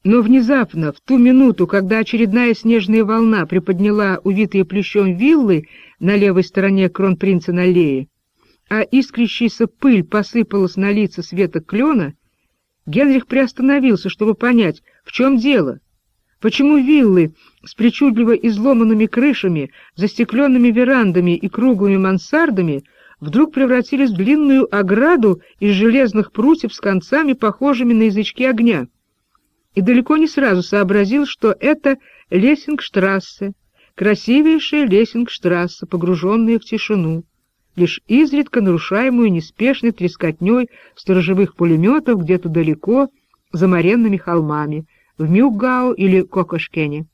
Но внезапно, в ту минуту, когда очередная снежная волна приподняла увитые плющом виллы на левой стороне Кронпринцен-аллеи, а искрящаяся пыль посыпалась на лица с веток клена, Генрих приостановился, чтобы понять, в чем дело. Почему виллы с причудливо изломанными крышами, застекленными верандами и круглыми мансардами вдруг превратились в длинную ограду из железных прутьев с концами, похожими на язычки огня? И далеко не сразу сообразил, что это Лессингштрассе, красивейшая Лессингштрассе, погруженная в тишину, лишь изредка нарушаемую неспешной трескотней сторожевых пулеметов где-то далеко, за моренными холмами, в Мюггау или Кокошкене.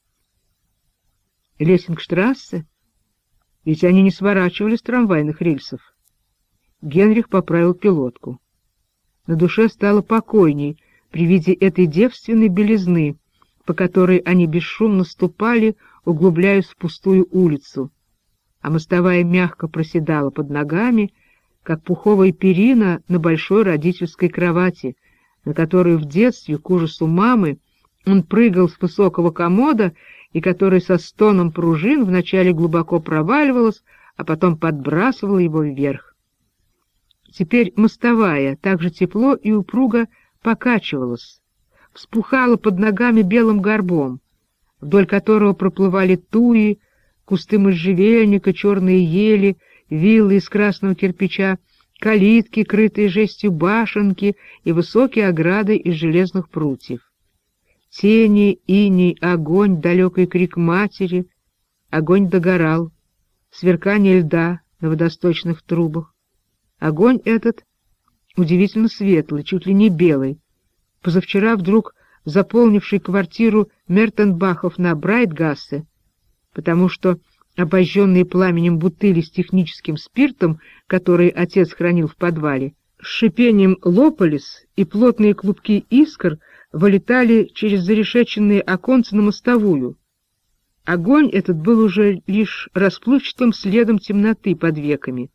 Лессингштрассе? Ведь они не сворачивали с трамвайных рельсов. Генрих поправил пилотку. На душе стало покойней при виде этой девственной белизны, по которой они бесшумно ступали, углубляясь в пустую улицу, а мостовая мягко проседала под ногами, как пуховая перина на большой родительской кровати, на которую в детстве, к ужасу мамы, он прыгал с высокого комода и которая со стоном пружин вначале глубоко проваливалась, а потом подбрасывала его вверх. Теперь мостовая так же тепло и упруго покачивалась, вспухала под ногами белым горбом, вдоль которого проплывали туи, кусты можжевельника, черные ели, виллы из красного кирпича, калитки, крытые жестью башенки и высокие ограды из железных прутьев. Тени, иней, огонь, далекий крик матери. Огонь догорал, сверкание льда на водосточных трубах. Огонь этот удивительно светлый, чуть ли не белый, позавчера вдруг заполнивший квартиру Мертенбахов на Брайтгассе, потому что обожженные пламенем бутыли с техническим спиртом, которые отец хранил в подвале, с шипением лопались, и плотные клубки искр вылетали через зарешеченные оконцы на мостовую. Огонь этот был уже лишь расплывчатым следом темноты под веками.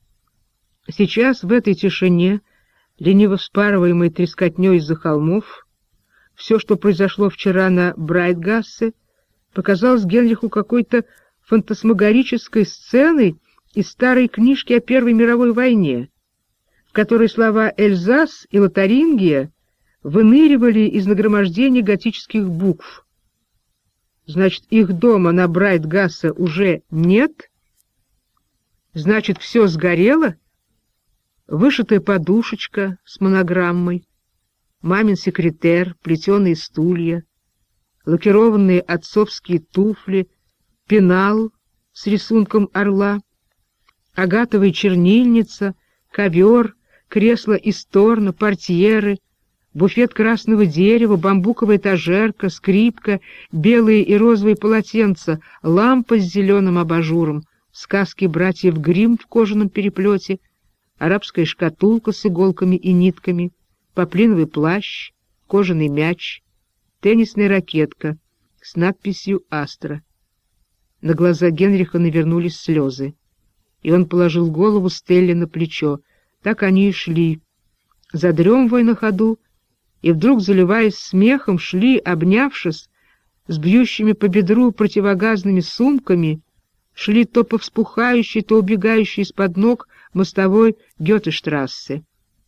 Сейчас в этой тишине, лениво вспарываемой трескотней из-за холмов, все, что произошло вчера на Брайтгассе, показалось Генриху какой-то фантасмагорической сценой из старой книжки о Первой мировой войне, в которой слова «Эльзас» и «Лотарингия» выныривали из нагромождения готических букв. Значит, их дома на Брайтгассе уже нет? Значит, все сгорело? Вышитая подушечка с монограммой, мамин секретер, плетеные стулья, лакированные отцовские туфли, пенал с рисунком орла, агатовая чернильница, ковер, кресло из торна, портьеры, буфет красного дерева, бамбуковая этажерка, скрипка, белые и розовые полотенца, лампа с зеленым абажуром, сказки братьев Гримм в кожаном переплете, арабская шкатулка с иголками и нитками, поплиновый плащ, кожаный мяч, теннисная ракетка с надписью «Астра». На глаза Генриха навернулись слезы, и он положил голову Стелле на плечо. Так они и шли, задремывая на ходу, и вдруг, заливаясь смехом, шли, обнявшись, с бьющими по бедру противогазными сумками, шли то по вспухающей, то убегающей из-под ног мостовой Гётештрассе.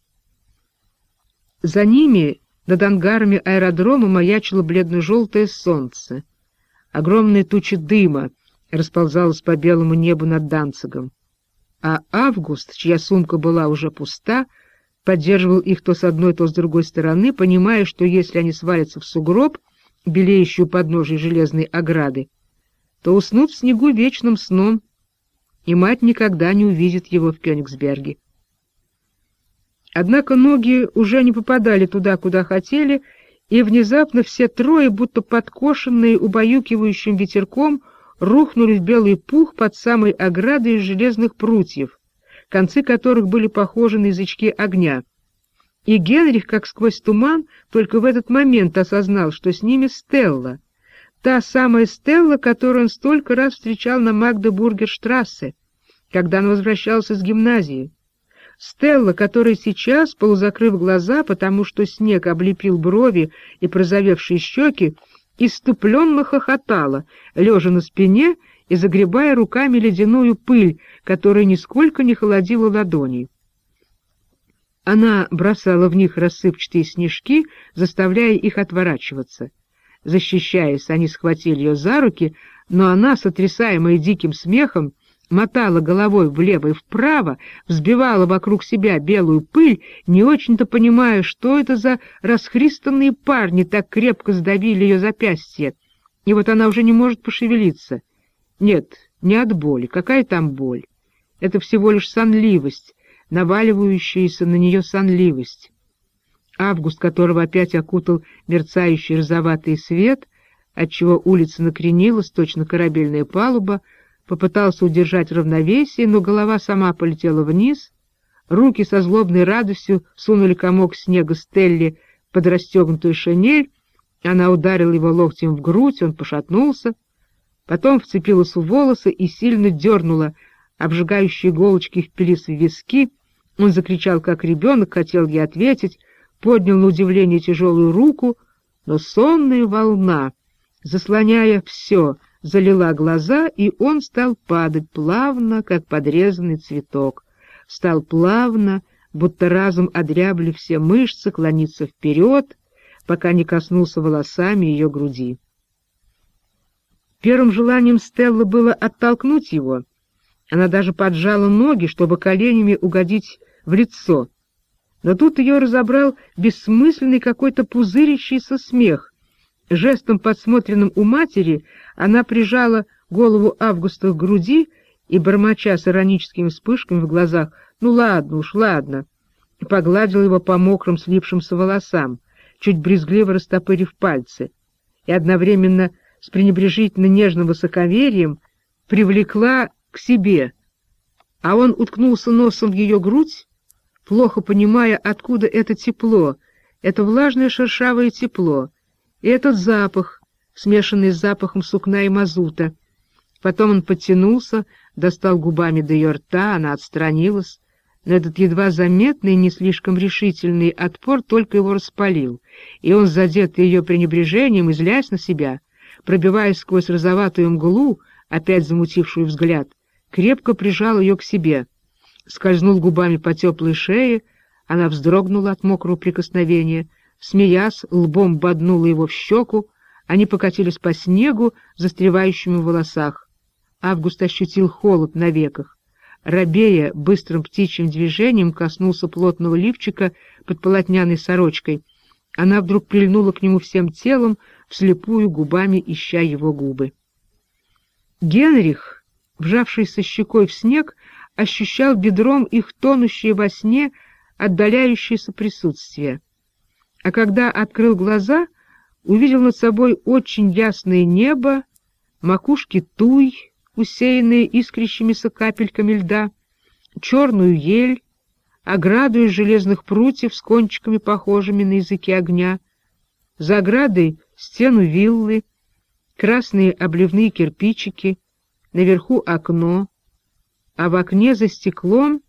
За ними, над ангарами аэродрома, маячило бледно-желтое солнце. Огромная туча дыма расползалась по белому небу над Данцигом. А Август, чья сумка была уже пуста, поддерживал их то с одной, то с другой стороны, понимая, что если они свалятся в сугроб, белеющую подножие железной ограды, то уснут в снегу вечным сном, и мать никогда не увидит его в Кёнигсберге. Однако ноги уже не попадали туда, куда хотели, и внезапно все трое, будто подкошенные убаюкивающим ветерком, рухнули в белый пух под самой оградой из железных прутьев, концы которых были похожи на язычки огня. И Генрих, как сквозь туман, только в этот момент осознал, что с ними Стелла, та самая Стелла, которую он столько раз встречал на Магдебургерштрассе, когда он возвращался с гимназии. Стелла, которая сейчас, полузакрыв глаза, потому что снег облепил брови и прозовевшие щеки, исступленно хохотала, лежа на спине и загребая руками ледяную пыль, которая нисколько не холодила ладони. Она бросала в них рассыпчатые снежки, заставляя их отворачиваться. Защищаясь, они схватили ее за руки, но она, сотрясаемая диким смехом, мотала головой влево и вправо, взбивала вокруг себя белую пыль, не очень-то понимая, что это за расхристанные парни так крепко сдавили ее запястье. И вот она уже не может пошевелиться. Нет, не от боли. Какая там боль? Это всего лишь сонливость, наваливающаяся на нее сонливость. Август, которого опять окутал мерцающий розоватый свет, отчего улица накренилась, точно корабельная палуба, попытался удержать равновесие, но голова сама полетела вниз, руки со злобной радостью сунули комок снега Стелле под расстегнутую шинель, она ударила его локтем в грудь, он пошатнулся, потом вцепилась в волосы и сильно дернула, обжигающие иголочки впились в виски, он закричал, как ребенок, хотел ей ответить, поднял на удивление тяжелую руку, но сонная волна, заслоняя все, залила глаза, и он стал падать плавно, как подрезанный цветок. Стал плавно, будто разом одрябли все мышцы, клониться вперед, пока не коснулся волосами ее груди. Первым желанием Стеллы было оттолкнуть его. Она даже поджала ноги, чтобы коленями угодить в лицо. Но тут ее разобрал бессмысленный какой-то пузырящийся смех. Жестом, подсмотренным у матери, она прижала голову Августа к груди и, бормоча с ироническими вспышками в глазах, «Ну ладно уж, ладно», погладила его по мокрым слипшимся волосам, чуть брезгливо растопырив пальцы, и одновременно с пренебрежительно нежным высоковерием привлекла к себе, а он уткнулся носом в ее грудь, плохо понимая, откуда это тепло, это влажное шершавое тепло, и этот запах, смешанный с запахом сукна и мазута. Потом он подтянулся, достал губами до ее рта, она отстранилась, но этот едва заметный, не слишком решительный отпор только его распалил, и он, задетый ее пренебрежением и злясь на себя, пробиваясь сквозь розоватую мглу, опять замутившую взгляд, крепко прижал ее к себе, скользнул губами по теплой шее, она вздрогнула от мокрого прикосновения, смеясь, лбом боднула его в щеку, они покатились по снегу, застревающему в волосах. Август ощутил холод на веках. Робея быстрым птичьим движением коснулся плотного лифчика под полотняной сорочкой. Она вдруг прильнула к нему всем телом, вслепую губами ища его губы. Генрих, вжавшийся щекой в снег, ощущал бедром их тонущее во сне отдаляющееся присутствие. А когда открыл глаза, увидел над собой очень ясное небо, макушки туй, усеянные искрящимися капельками льда, черную ель, ограду из железных прутьев с кончиками, похожими на языки огня, за оградой стену виллы, красные обливные кирпичики, наверху окно, а в окне за стеклом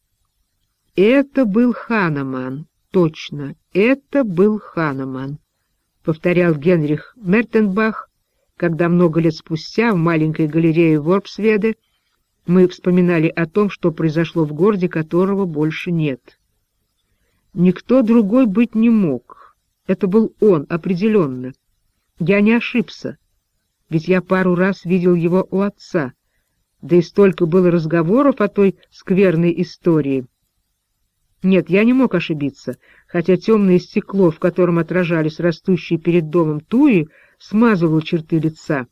это был Ханеман. Точно, это был Ханеман, повторял Генрих Мертенбах, когда много лет спустя в маленькой галерее Ворпсведе мы вспоминали о том, что произошло в городе, которого больше нет. Никто другой быть не мог. Это был он, определенно. Я не ошибся, ведь я пару раз видел его у отца, да и столько было разговоров о той скверной истории. Нет, я не мог ошибиться, хотя темное стекло, в котором отражались растущие перед домом туи, смазывало черты лица.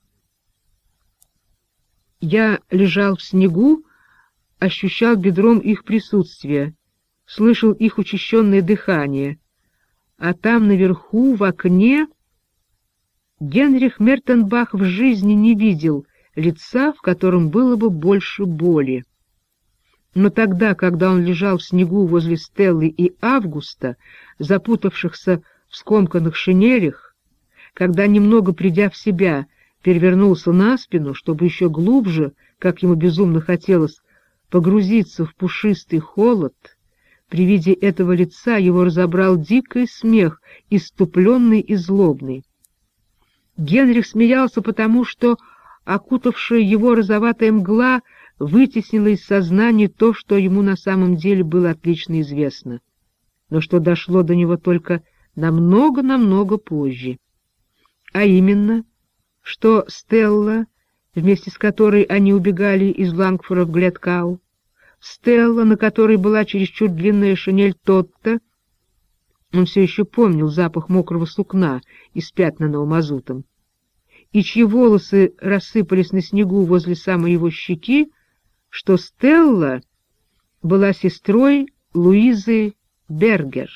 Я лежал в снегу, ощущал бедром их присутствие, слышал их учащенное дыхание, а там наверху, в окне, Генрих Мертенбах в жизни не видел лица, в котором было бы больше боли. Но тогда, когда он лежал в снегу возле Стеллы и Августа, запутавшихся в скомканных шинелях, когда, немного придя в себя, перевернулся на спину, чтобы еще глубже, как ему безумно хотелось, погрузиться в пушистый холод, При виде этого лица его разобрал дикий смех, исступленный и злобный. Генрих смеялся потому, что окутавшая его розоватая мгла вытеснила из сознания то, что ему на самом деле было отлично известно, но что дошло до него только намного позже. А именно, что Стелла, вместе с которой они убегали из Лангфора в Гледкау, Стелла, на которой была чересчур длинная шинель Тотта, он все еще помнил запах мокрого сукна, испятнанного мазутом, и чьи волосы рассыпались на снегу возле самой его щеки, что Стелла была сестрой Луизы Бергер.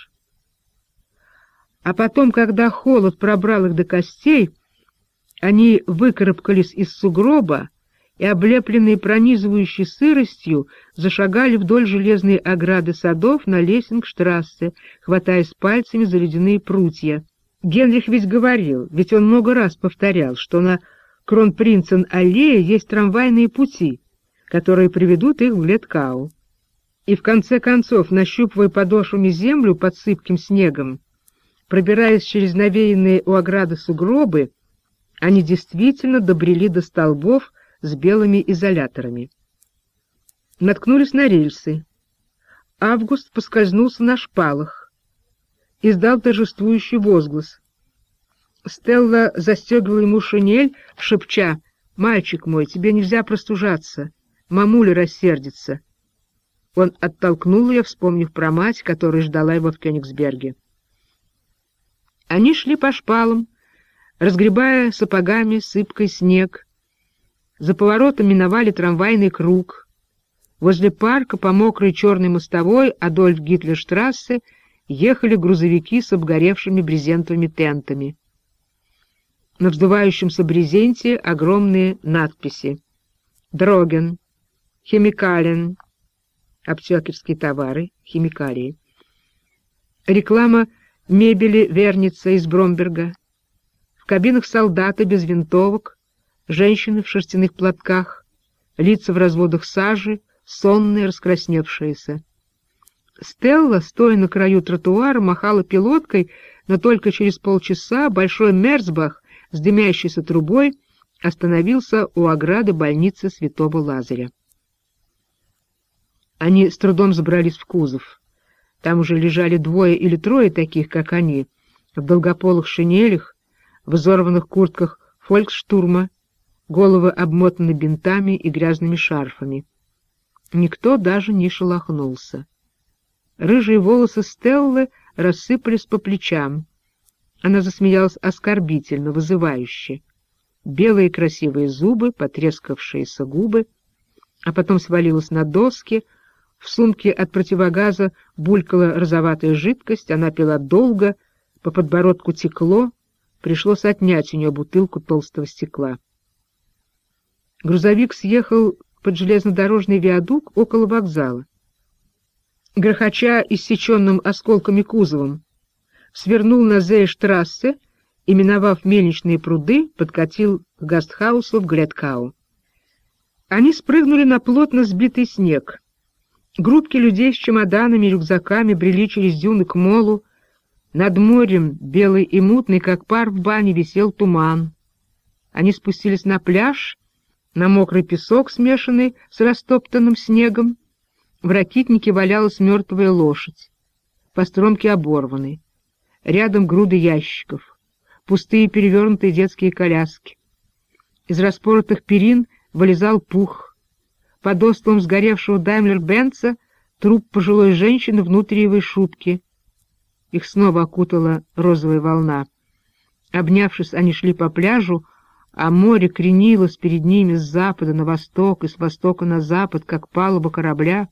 А потом, когда холод пробрал их до костей, они выкарабкались из сугроба и, облепленные пронизывающей сыростью, зашагали вдоль железной ограды садов на Лессингштрассе, хватаясь пальцами за ледяные прутья. Генрих ведь говорил, ведь он много раз повторял, что на Кронпринцен-аллее есть трамвайные пути, которые приведут их в Гледкау. И в конце концов, нащупывая подошвами землю под сыпким снегом, пробираясь через навеянные у ограды сугробы, они действительно добрели до столбов с белыми изоляторами. Наткнулись на рельсы. Август поскользнулся на шпалах. Издал торжествующий возглас. Стелла застегивала ему шинель, шепча: «Мальчик мой, тебе нельзя простужаться, мамуля рассердится». Он оттолкнул ее, вспомнив про мать, которая ждала его в Кёнигсберге. Они шли по шпалам, разгребая сапогами сыпкой снег. За поворотом миновали трамвайный круг. Возле парка по мокрой черной мостовой Адольф-Гитлер-штрассе ехали грузовики с обгоревшими брезентовыми тентами. На вздувающемся брезенте огромные надписи: «Дроген», «Химикален», аптекерские товары, химикалии. Реклама мебели Верница из Бромберга. В кабинах солдаты без винтовок, женщины в шерстяных платках, лица в разводах сажи, сонные, раскрасневшиеся. Стелла, стоя на краю тротуара, махала пилоткой, но только через полчаса большой Мерцбах с дымящейся трубой остановился у ограды больницы Святого Лазаря. Они с трудом забрались в кузов. Там уже лежали двое или трое таких, как они, в долгополых шинелях, в изорванных куртках фольксштурма, головы обмотаны бинтами и грязными шарфами. Никто даже не шелохнулся. Рыжие волосы Стеллы рассыпались по плечам. Она засмеялась оскорбительно, вызывающе. Белые красивые зубы, потрескавшиеся губы, а потом свалилась на доски. В сумке от противогаза булькала розоватая жидкость, она пила долго, по подбородку текло, пришлось отнять у нее бутылку толстого стекла. Грузовик съехал под железнодорожный виадук около вокзала. Грохоча иссеченным осколками кузовом, свернул на Зейштрассе и, миновав мельничные пруды, подкатил к гастхаусу в Гледкау. Они спрыгнули на плотно сбитый снег. Группки людей с чемоданами и рюкзаками брели через дюны к молу. Над морем, белый и мутный, как пар в бане, висел туман. Они спустились на пляж, на мокрый песок, смешанный с растоптанным снегом. В ракитнике валялась мертвая лошадь. Постромки оборваны. Рядом груды ящиков. Пустые перевернутые детские коляски. Из распоротых перин вылезал пух. Под остовом сгоревшего Даймлер-Бенца труп пожилой женщины в нутриевой шубке. Их снова окутала розовая волна. Обнявшись, они шли по пляжу, а море кренилось перед ними с запада на восток и с востока на запад, как палуба корабля.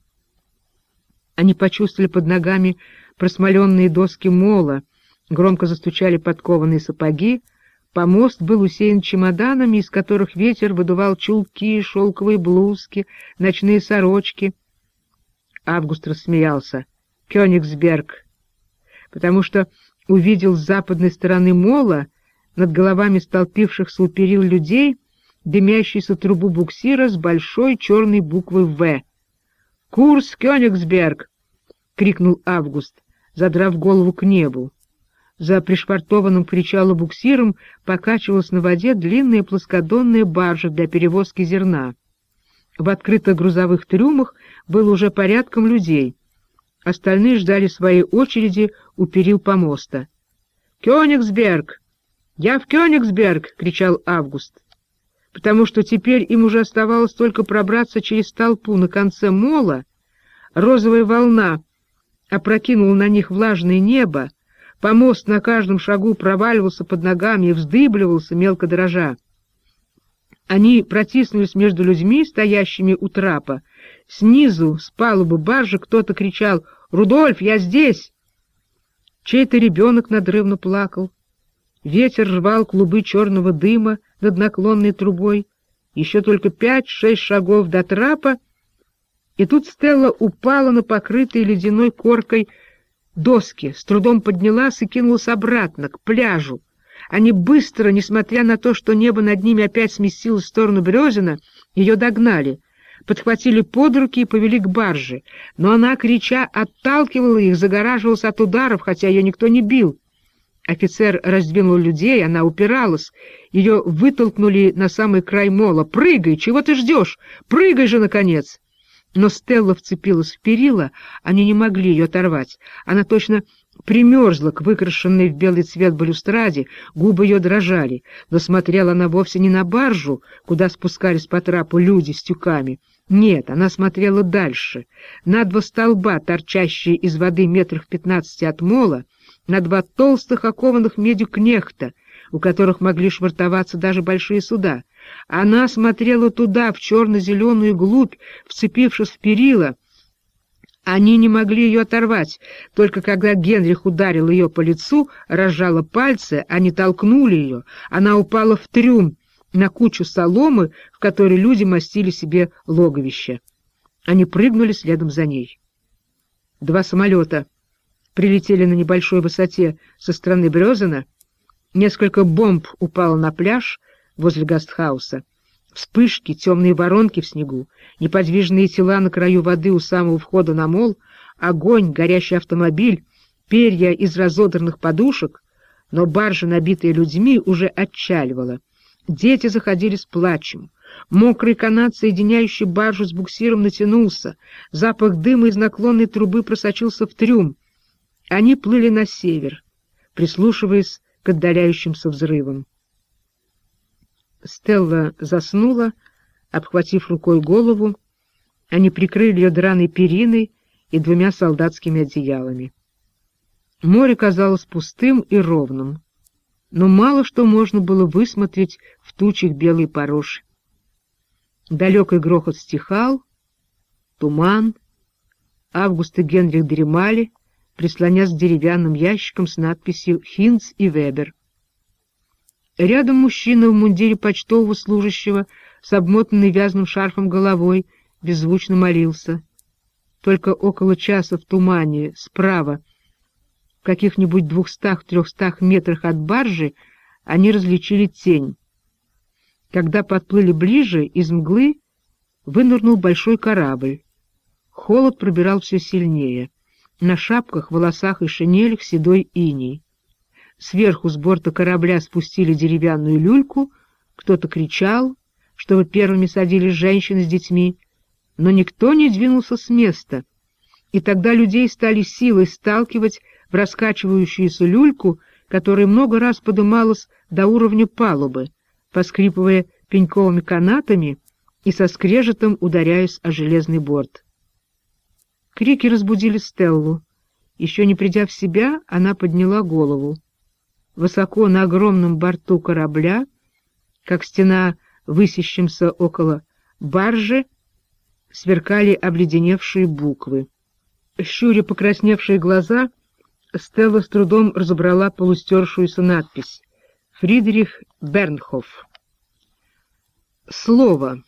Они почувствовали под ногами просмоленные доски мола, громко застучали подкованные сапоги. Помост был усеян чемоданами, из которых ветер выдувал чулки, шелковые блузки, ночные сорочки. Август рассмеялся. Кёнигсберг, потому что увидел с западной стороны мола над головами столпившихся у перил людей дымящуюся трубу буксира с большой черной буквой «В». «Курс Кёнигсберг!» крикнул Август, задрав голову к небу. За пришвартованным к причалу буксиром покачивалась на воде длинная плоскодонная баржа для перевозки зерна. В открытых грузовых трюмах было уже порядком людей. Остальные ждали своей очереди у перил помоста. «Кёнигсберг! Я в Кёнигсберг!» — кричал Август. Потому что теперь им уже оставалось только пробраться через толпу на конце мола. Розовая волна опрокинула на них влажное небо, помост на каждом шагу проваливался под ногами и вздыбливался, мелко дрожа. Они протиснулись между людьми, стоящими у трапа. Снизу, с палубы баржи, кто-то кричал: «Рудольф, я здесь!» Чей-то ребенок надрывно плакал. Ветер рвал клубы черного дыма над наклонной трубой. Еще только 5-6 шагов до трапа, и тут Стелла упала на покрытые ледяной коркой доски, с трудом поднялась и кинулась обратно, к пляжу. Они быстро, несмотря на то, что небо над ними опять сместилось в сторону Березина, ее догнали, подхватили под руки и повели к барже. Но она, крича, отталкивала их, загораживалась от ударов, хотя ее никто не бил. Офицер раздвинул людей, она упиралась. Ее вытолкнули на самый край мола. «Прыгай! Чего ты ждешь? Прыгай же, наконец!» Но Стелла вцепилась в перила, они не могли ее оторвать. Она точно примерзла к выкрашенной в белый цвет балюстраде, губы ее дрожали, но смотрела она вовсе не на баржу, куда спускались по трапу люди с тюками. Нет, она смотрела дальше, на 2 столба, торчащие из воды 15 от мола, на 2 толстых, окованных медью кнехта, у которых могли швартоваться даже большие суда. Она смотрела туда, в черно-зеленую глубь, вцепившись в перила. Они не могли ее оторвать, только когда Генрих ударил ее по лицу, разжала пальцы, они толкнули ее, она упала в трюм, на кучу соломы, в которой люди мастили себе логовище. Они прыгнули следом за ней. 2 самолета прилетели на небольшой высоте со стороны Березина, несколько бомб упало на пляж возле гастхауса. Вспышки, темные воронки в снегу, неподвижные тела на краю воды у самого входа на мол, огонь, горящий автомобиль, перья из разодранных подушек, но баржа, набитая людьми, уже отчаливала. Дети заходили с плачем. Мокрый канат, соединяющий баржу с буксиром, натянулся. Запах дыма из наклонной трубы просочился в трюм. Они плыли на север, прислушиваясь к отдаляющимся взрывам. Стелла заснула, обхватив рукой голову. Они прикрыли ее драной периной и 2 солдатскими одеялами. Море казалось пустым и ровным, но мало что можно было высмотреть в тучах белой пороши. Далекий грохот стихал, туман. Август и Генрих дремали, прислонясь к деревянным ящикам с надписью «Хинц и Вебер». Рядом мужчина в мундире почтового служащего с обмотанной вязаным шарфом головой беззвучно молился. Только около часа в тумане, справа, в каких-нибудь 200-300 метрах от баржи, они различили тень. Когда подплыли ближе, из мглы вынырнул большой корабль. Холод пробирал все сильнее. На шапках, волосах и шинелях седой иней. Сверху с борта корабля спустили деревянную люльку, кто-то кричал, чтобы первыми садились женщины с детьми, но никто не двинулся с места, и тогда людей стали силой сталкивать в раскачивающуюся люльку, которая много раз подымалась до уровня палубы, поскрипывая пеньковыми канатами и со скрежетом ударяясь о железный борт. Крики разбудили Стеллу. Еще не придя в себя, она подняла голову. Высоко на огромном борту корабля, как стена высящимся около баржи, сверкали обледеневшие буквы. Щуря покрасневшие глаза, Стелла с трудом разобрала полустершуюся надпись «Фридрих Бернхоф». Слово.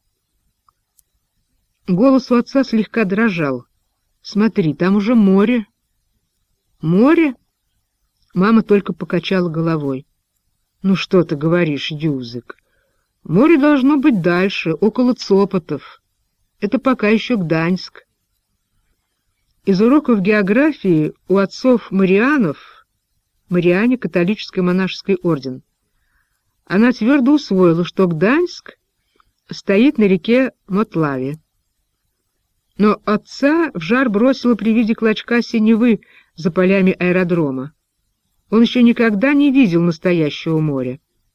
Голос у отца слегка дрожал. «Смотри, там уже море». «Море?» Мама только покачала головой. «Ну что ты говоришь, Юзык? Море должно быть дальше, около Цопотов. Это пока еще Гданьск». Из уроков географии у отцов Марианов, Мариане — католический монашеский орден, она твердо усвоила, что Гданьск стоит на реке Мотлаве. Но отца в жар бросило при виде клочка синевы за полями аэродрома. Он еще никогда не видел настоящего моря.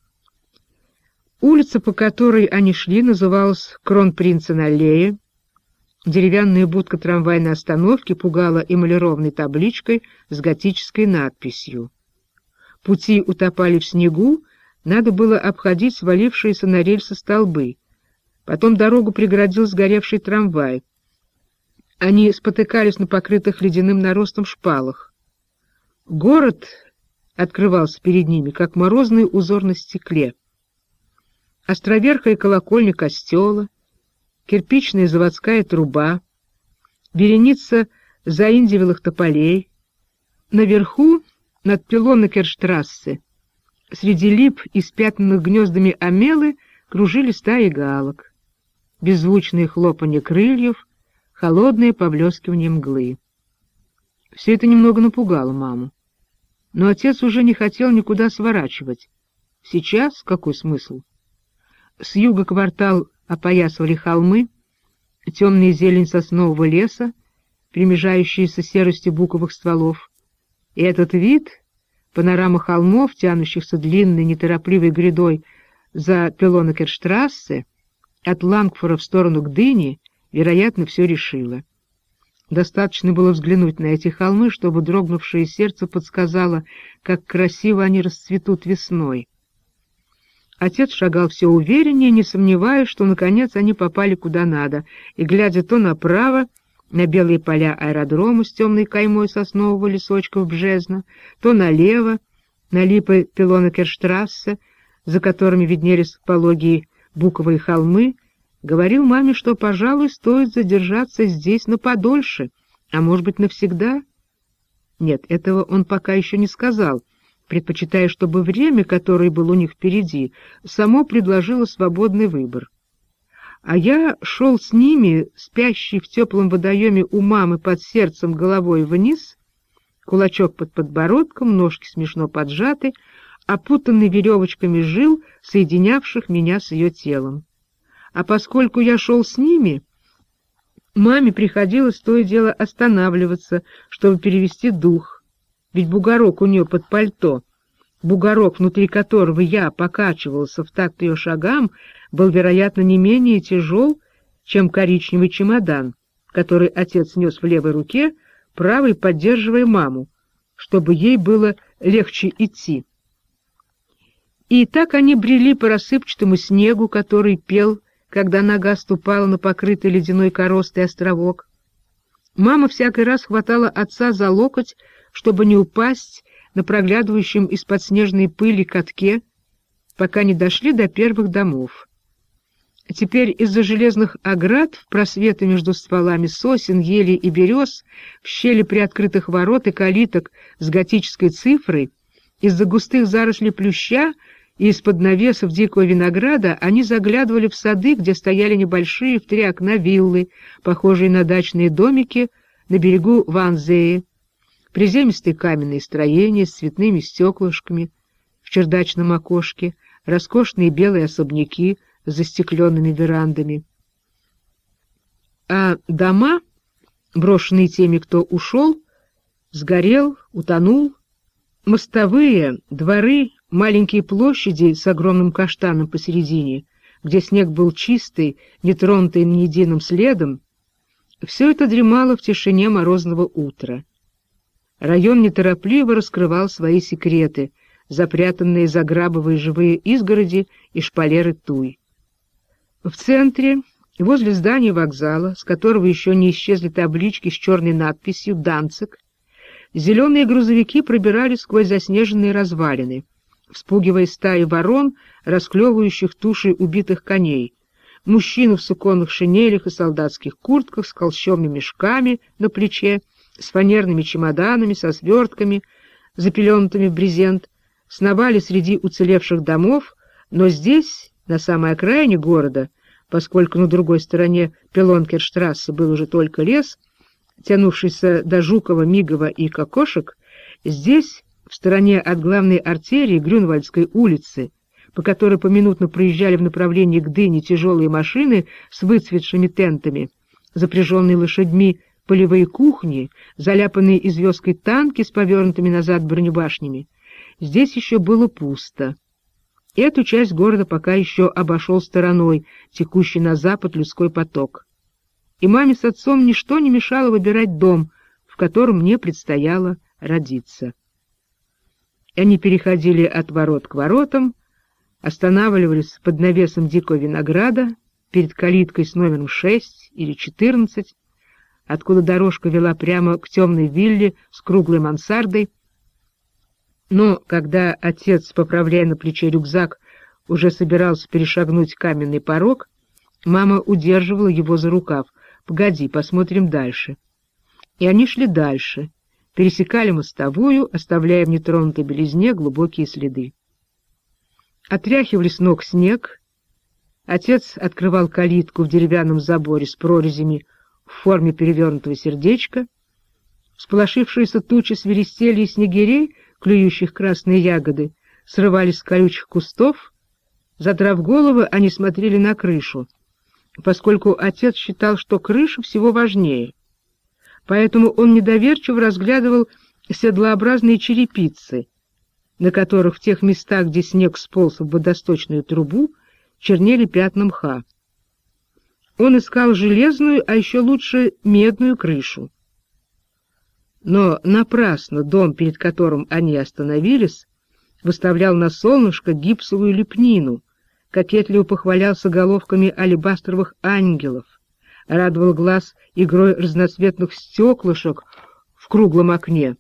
Улица, по которой они шли, называлась Кронпринцен-аллея. Деревянная будка трамвайной остановки пугала эмалированной табличкой с готической надписью. Пути утопали в снегу, надо было обходить свалившиеся на рельсы столбы. Потом дорогу преградил сгоревший трамвай. Они спотыкались на покрытых ледяным наростом шпалах. Город открывался перед ними, как морозный узор на стекле. Островерхая колокольня костела, кирпичная заводская труба, вереница заиндивелых тополей. Наверху, над Пилонекерштрассе, среди лип, испятнанных гнездами омелы, кружили стаи галок. Беззвучное хлопанье крыльев, холодное поблескивание мглы. Все это немного напугало маму. Но отец уже не хотел никуда сворачивать. Сейчас какой смысл? С юга квартал опоясывали холмы, темная зелень соснового леса, примежающаяся серостью буковых стволов. И этот вид, панорама холмов, тянущихся длинной, неторопливой грядой за Пилонекерштрассе, от Лангфора в сторону Гдыни, вероятно, все решило. Достаточно было взглянуть на эти холмы, чтобы дрогнувшее сердце подсказало, как красиво они расцветут весной. Отец шагал все увереннее, не сомневаясь, что, наконец, они попали куда надо, и, глядя то направо, на белые поля аэродрома с темной каймой соснового лесочка в Бжезно, то налево, на липы Пилонекерштрассе, за которыми виднелись пологие буковые холмы, говорил маме, что, пожалуй, стоит задержаться здесь на подольше, а может быть, навсегда. Нет, этого он пока еще не сказал, предпочитая, чтобы время, которое было у них впереди, само предложило свободный выбор. А я шел с ними, спящий в теплом водоеме у мамы под сердцем головой вниз, кулачок под подбородком, ножки смешно поджаты, опутанный веревочками жил, соединявших меня с ее телом. А поскольку я шел с ними, маме приходилось то и дело останавливаться, чтобы перевести дух, ведь бугорок у нее под пальто, бугорок, внутри которого я покачивался в такт ее шагам, был, вероятно, не менее тяжел, чем коричневый чемодан, который отец нес в левой руке, правой поддерживая маму, чтобы ей было легче идти. И так они брели по рассыпчатому снегу, который пел, когда нога ступала на покрытый ледяной коростой островок. Мама всякий раз хватала отца за локоть, чтобы не упасть на проглядывающем из-под снежной пыли катке, пока не дошли до первых домов. Теперь из-за железных оград в просветы между стволами сосен, елей и берез, в щели приоткрытых ворот и калиток с готической цифрой, из-за густых зарослей плюща и из-под навесов дикого винограда они заглядывали в сады, где стояли небольшие в 3 окна виллы, похожие на дачные домики на берегу Ванзее, приземистые каменные строения с цветными стеклышками в чердачном окошке, роскошные белые особняки с застекленными верандами. А дома, брошенные теми, кто ушел, сгорел, утонул, мостовые, дворы, маленькие площади с огромным каштаном посередине, где снег был чистый, не тронутый ни единым следом, все это дремало в тишине морозного утра. Район неторопливо раскрывал свои секреты, запрятанные за грабовые живые изгороди и шпалеры туй. В центре, возле здания вокзала, с которого еще не исчезли таблички с черной надписью «Данциг», зеленые грузовики пробирались сквозь заснеженные развалины, вспугивая стаи ворон, расклевывающих туши убитых коней, мужчину в суконных шинелях и солдатских куртках с холщовыми мешками на плече, с фанерными чемоданами, со свертками, запеленутыми в брезент, сновали среди уцелевших домов, но здесь, на самой окраине города, поскольку на другой стороне Пилонекерштрассе был уже только лес, тянувшийся до Жукова, Мигова и Кокошек, здесь, в стороне от главной артерии Грюнвальдской улицы, по которой поминутно проезжали в направлении Гдыни тяжелые машины с выцветшими тентами, запряженные лошадьми полевые кухни, заляпанные известкой танки с повернутыми назад бронебашнями, здесь еще было пусто. Эту часть города пока еще обошел стороной текущий на запад людской поток. И маме с отцом ничто не мешало выбирать дом, в котором мне предстояло родиться. Они переходили от ворот к воротам, останавливались под навесом дикого винограда, перед калиткой с номером 6 или 14, откуда дорожка вела прямо к темной вилле с круглой мансардой. Но когда отец, поправляя на плече рюкзак, уже собирался перешагнуть каменный порог, мама удерживала его за рукав. «Погоди, посмотрим дальше». И они шли дальше, пересекали мостовую, оставляя в нетронутой белизне глубокие следы. Отряхивали с ног снег. Отец открывал калитку в деревянном заборе с прорезями в форме перевернутого сердечка. Всполошившиеся тучи свиристели и снегирей, клюющих красные ягоды, срывались с колючих кустов. Задрав головы, они смотрели на крышу, поскольку отец считал, что крыша всего важнее. Поэтому он недоверчиво разглядывал седлообразные черепицы, на которых в тех местах, где снег сполз в водосточную трубу, чернели пятна мха. Он искал железную, а еще лучше медную крышу. Но напрасно дом, перед которым они остановились, выставлял на солнышко гипсовую лепнину, кокетливо похвалялся головками алебастровых ангелов, радовал глаз игрой разноцветных стеклышек в круглом окне.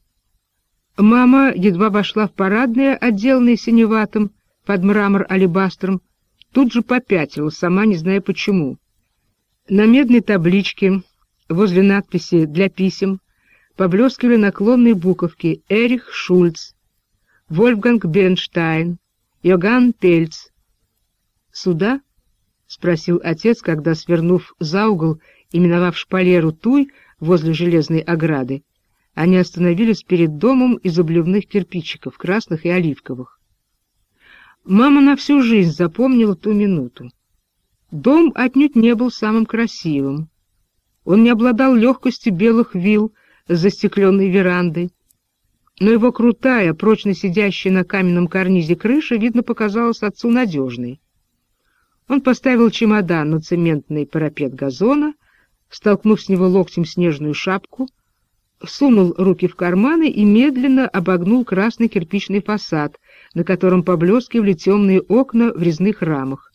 Мама едва вошла в парадное, отделанное синеватым, под мрамор алебастром, тут же попятилась, сама не зная почему. На медной табличке, возле надписи «Для писем», поблескивали наклонные буковки «Эрих Шульц», «Вольфганг Бернштайн», «Йоганн Пельц». «Сюда?» — спросил отец, когда, свернув за угол и миновав шпалеру Туй возле железной ограды, они остановились перед домом из обливных кирпичиков, красных и оливковых. Мама на всю жизнь запомнила ту минуту. Дом отнюдь не был самым красивым. Он не обладал легкостью белых вилл с застекленной верандой, но его крутая, прочно сидящая на каменном карнизе крыша, видно, показалась отцу надежной. Он поставил чемодан на цементный парапет газона, столкнув с него локтем снежную шапку, сунул руки в карманы и медленно обогнул красный кирпичный фасад, на котором поблескивали темные окна в резных рамах.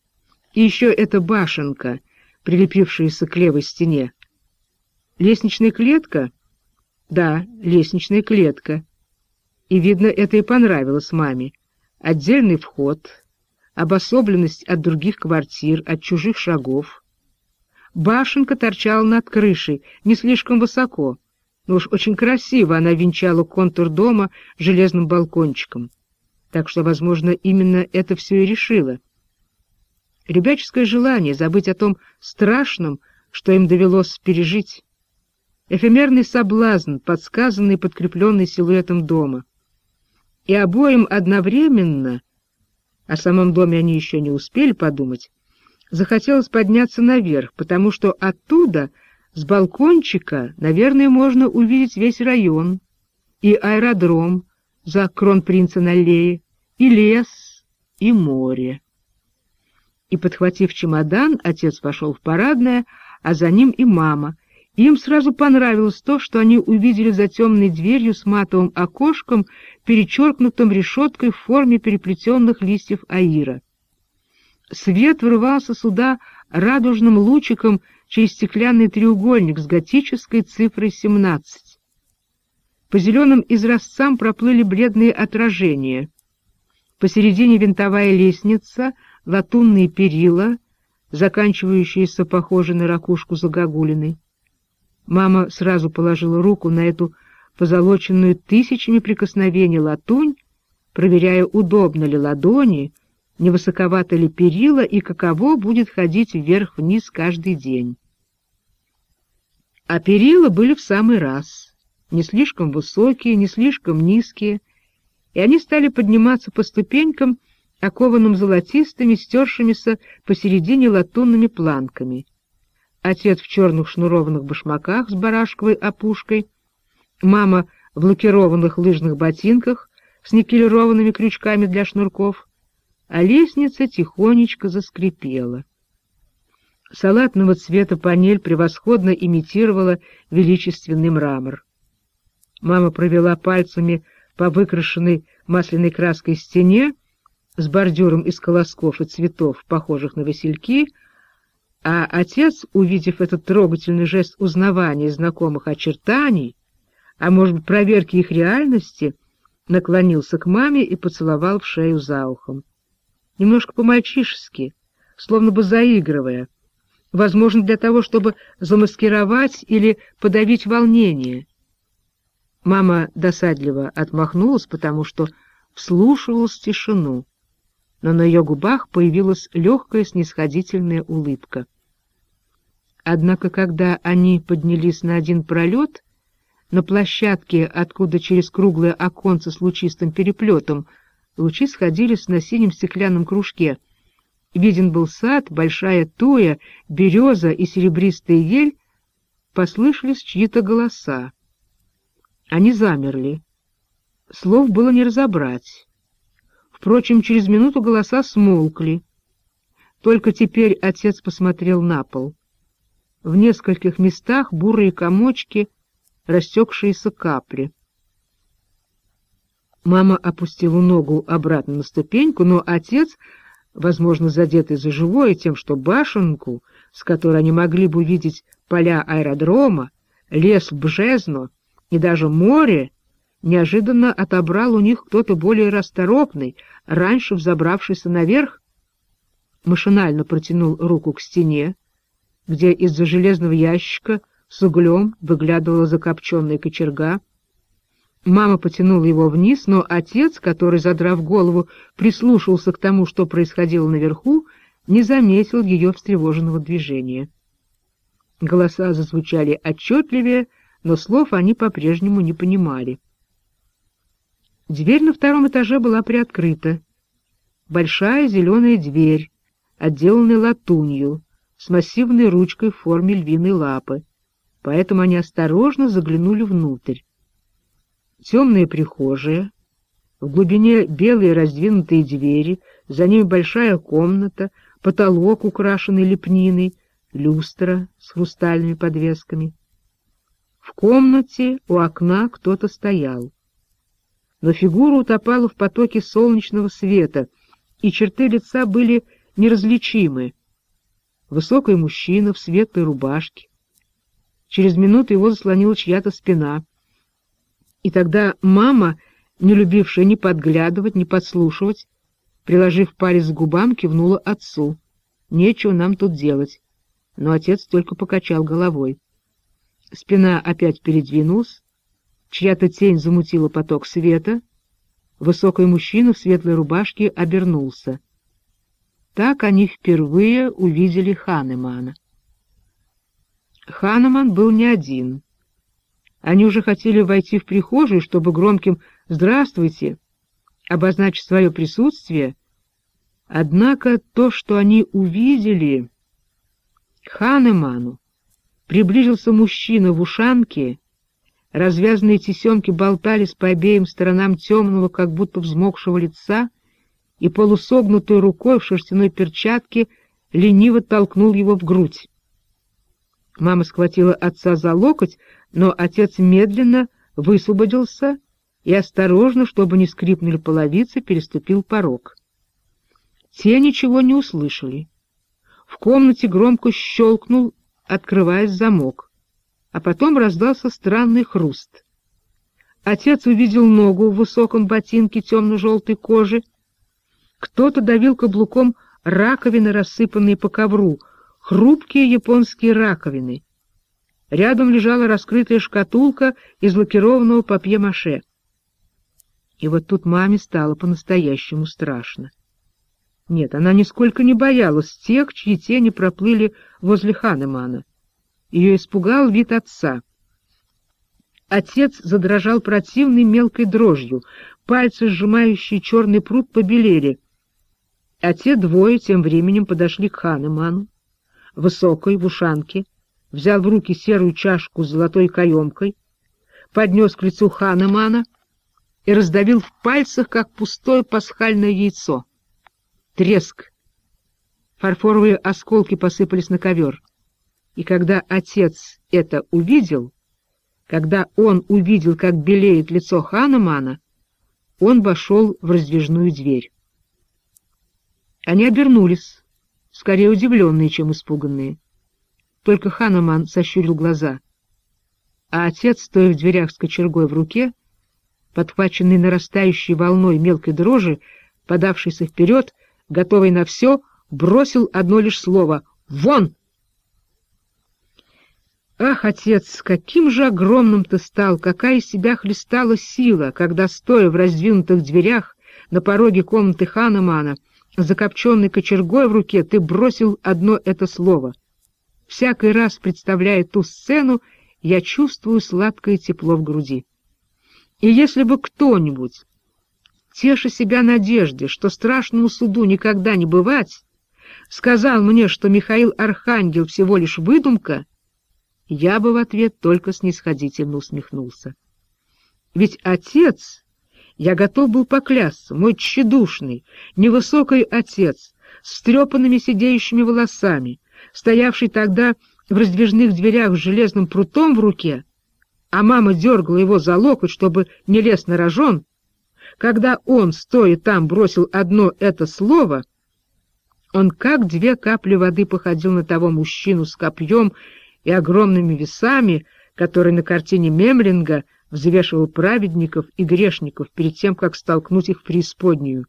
И еще эта башенка, прилепившаяся к левой стене. Лестничная клетка? Да, лестничная клетка. И, видно, это и понравилось маме. Отдельный вход, обособленность от других квартир, от чужих шагов. Башенка торчала над крышей, не слишком высоко, но уж очень красиво она венчала контур дома железным балкончиком. Так что, возможно, именно это все и решило. Ребяческое желание забыть о том страшном, что им довелось пережить. Эфемерный соблазн, подсказанный и подкрепленный силуэтом дома. И обоим одновременно, о самом доме они еще не успели подумать, захотелось подняться наверх, потому что оттуда, с балкончика, наверное, можно увидеть весь район, и аэродром за Кронпринцен-аллее, и лес, и море. И, подхватив чемодан, отец пошел в парадное, а за ним и мама. И им сразу понравилось то, что они увидели за темной дверью с матовым окошком, перечеркнутым решеткой в форме переплетенных листьев аира. Свет врывался сюда радужным лучиком через стеклянный треугольник с готической цифрой 17. По зеленым изразцам проплыли бледные отражения. Посередине винтовая лестница, латунные перила, заканчивающиеся похожей на ракушку загогулиной. Мама сразу положила руку на эту позолоченную тысячами прикосновений латунь, проверяя, удобно ли ладони, не высоковато ли перила и каково будет ходить вверх-вниз каждый день. А перила были в самый раз, не слишком высокие, не слишком низкие, и они стали подниматься по ступенькам, окованным золотистыми, стершимися посередине латунными планками. Отец в черных шнурованных башмаках с барашковой опушкой, мама в лакированных лыжных ботинках с никелированными крючками для шнурков, а лестница тихонечко заскрипела. Салатного цвета панель превосходно имитировала величественный мрамор. Мама провела пальцами по выкрашенной масляной краской стене с бордюром из колосков и цветов, похожих на васильки, а отец, увидев этот трогательный жест узнавания знакомых очертаний, а может быть, проверки их реальности, наклонился к маме и поцеловал в шею за ухом. Немножко по-мальчишески, словно бы заигрывая, возможно, для того, чтобы замаскировать или подавить волнение. Мама досадливо отмахнулась, потому что вслушивалась в тишину, но на ее губах появилась легкая снисходительная улыбка. Однако, когда они поднялись на один пролет, на площадке, откуда через круглое оконце с лучистым переплетом лучи сходились на синем стеклянном кружке, виден был сад, большая туя, береза и серебристая ель, послышались чьи-то голоса. Они замерли. Слов было не разобрать. Впрочем, через минуту голоса смолкли. Только теперь отец посмотрел на пол. В нескольких местах бурые комочки, растекшиеся капли. Мама опустила ногу обратно на ступеньку, но отец, возможно, задетый за живое тем, что башенку, с которой они могли бы увидеть поля аэродрома, лес в Бжезно и даже море, неожиданно отобрал у них кто-то более расторопный, раньше взобравшийся наверх, машинально протянул руку к стене, где из-за железного ящика с углем выглядывала закопченная кочерга. Мама потянула его вниз, но отец, который, задрав голову, прислушивался к тому, что происходило наверху, не заметил ее встревоженного движения. Голоса зазвучали отчетливее, но слов они по-прежнему не понимали. Дверь на втором этаже была приоткрыта. Большая зеленая дверь, отделанная латунью, с массивной ручкой в форме львиной лапы, поэтому они осторожно заглянули внутрь. Темная прихожая, в глубине белые раздвинутые двери, за ними большая комната, потолок, украшенный лепниной, люстра с хрустальными подвесками. В комнате у окна кто-то стоял. Но фигура утопала в потоке солнечного света, и черты лица были неразличимы. Высокий мужчина в светлой рубашке. Через минуту его заслонила чья-то спина. И тогда мама, не любившая ни подглядывать, ни подслушивать, приложив палец к губам, кивнула отцу. «Нечего нам тут делать». Но отец только покачал головой. Спина опять передвинулась, чья-то тень замутила поток света, высокий мужчина в светлой рубашке обернулся. Так они впервые увидели Ханемана. Ханеман был не один. Они уже хотели войти в прихожую, чтобы громким «Здравствуйте!» обозначить свое присутствие, однако то, что они увидели... Ханеману приблизился мужчина в ушанке, развязанные тесемки болтались по обеим сторонам темного, как будто взмокшего лица, и полусогнутой рукой в шерстяной перчатке лениво толкнул его в грудь. Мама схватила отца за локоть, но отец медленно высвободился и осторожно, чтобы не скрипнули половицы, переступил порог. Те ничего не услышали. В комнате громко щелкнул, открываясь замок, а потом раздался странный хруст. Отец увидел ногу в высоком ботинке темно-желтой кожи. Кто-то давил каблуком раковины, рассыпанные по ковру, хрупкие японские раковины. Рядом лежала раскрытая шкатулка из лакированного папье-маше. И вот тут маме стало по-настоящему страшно. Нет, она нисколько не боялась тех, чьи тени проплыли возле Ханемана. Ее испугал вид отца. Отец задрожал противной мелкой дрожью, пальцы, сжимающие черный пруд, побелели. А те двое тем временем подошли к Ханеману, высокой, в ушанке, взял в руки серую чашку с золотой каемкой, поднес к лицу Ханемана и раздавил в пальцах, как пустое пасхальное яйцо. Треск. Фарфоровые осколки посыпались на ковер. И когда отец это увидел, когда он увидел, как белеет лицо Ханемана, он вошел в раздвижную дверь. Они обернулись, скорее удивленные, чем испуганные. Только Ханеман сощурил глаза, а отец, стоя в дверях с кочергой в руке, подхваченный нарастающей волной мелкой дрожи, подавшийся вперед, готовый на все, бросил одно лишь слово «Вон!». Ах, отец, каким же огромным ты стал, какая из себя хлестала сила, когда, стоя в раздвинутых дверях на пороге комнаты Ханемана, закопченной кочергой в руке, ты бросил одно это слово. Всякий раз, представляя ту сцену, я чувствую сладкое тепло в груди. И если бы кто-нибудь, теша себя надежде, что страшному суду никогда не бывать, сказал мне, что Михаил Архангел всего лишь выдумка, я бы в ответ только снисходительно усмехнулся. Ведь отец, я готов был поклясться, мой тщедушный, невысокий отец, с встрепанными сидеющими волосами, стоявший тогда в раздвижных дверях с железным прутом в руке, а мама дергала его за локоть, чтобы не лез на рожон, когда он, стоя там, бросил одно это слово, он как две капли воды походил на того мужчину с копьем и огромными весами, который на картине Мемлинга взвешивал праведников и грешников перед тем, как столкнуть их в преисподнюю.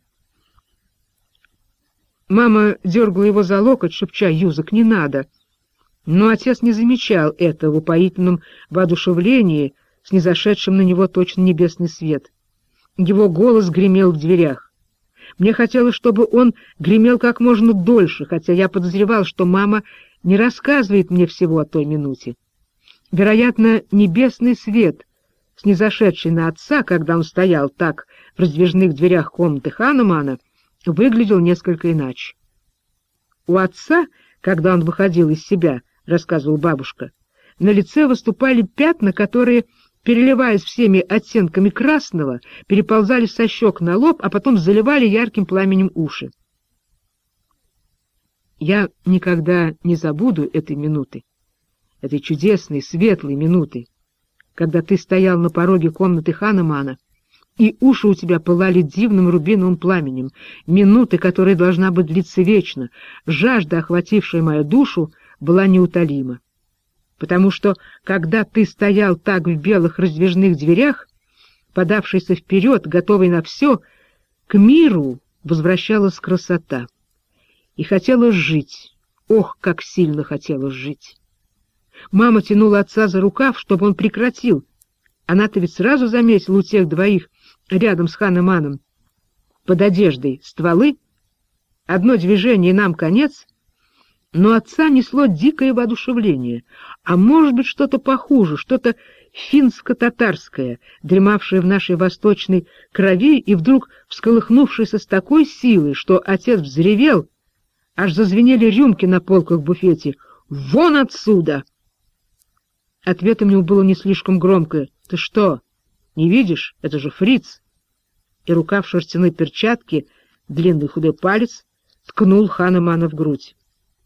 Мама дергала его за локоть, шепча: «Юзак, не надо!» Но отец не замечал этого в упоительном воодушевлении, снизошедшем на него точно небесный свет. Его голос гремел в дверях. Мне хотелось, чтобы он гремел как можно дольше, хотя я подозревал, что мама не рассказывает мне всего о той минуте. Вероятно, небесный свет, снизошедший на отца, когда он стоял так в раздвижных дверях комнаты Ханемана, выглядел несколько иначе. У отца, когда он выходил из себя, рассказывала бабушка, на лице выступали пятна, которые, переливаясь всеми оттенками красного, переползали со щек на лоб, а потом заливали ярким пламенем уши. Я никогда не забуду этой минуты, этой чудесной, светлой минуты, когда ты стоял на пороге комнаты Ханемана, и уши у тебя пылали дивным рубиновым пламенем, минуты, которая должна быть длиться вечно, жажда, охватившая мою душу, была неутолима. Потому что, когда ты стоял так в белых раздвижных дверях, подавшийся вперед, готовый на все, к миру возвращалась красота. И хотелось жить. Ох, как сильно хотелось жить! Мама тянула отца за рукав, чтобы он прекратил. Она-то ведь сразу заметила у тех двоих рядом с Ханеманом под одеждой стволы. Одно движение, и нам конец. Но отца несло дикое воодушевление, а может быть что-то похуже, что-то финско-татарское, дремавшее в нашей восточной крови и вдруг всколыхнувшееся с такой силой, что отец взревел, аж зазвенели рюмки на полках в буфете. «Вон отсюда!» Ответом ему было не слишком громкое: «Ты что, не видишь? Это же фриц!» И рука в шерстяной перчатке, длинный худой палец, ткнул Ханемана в грудь.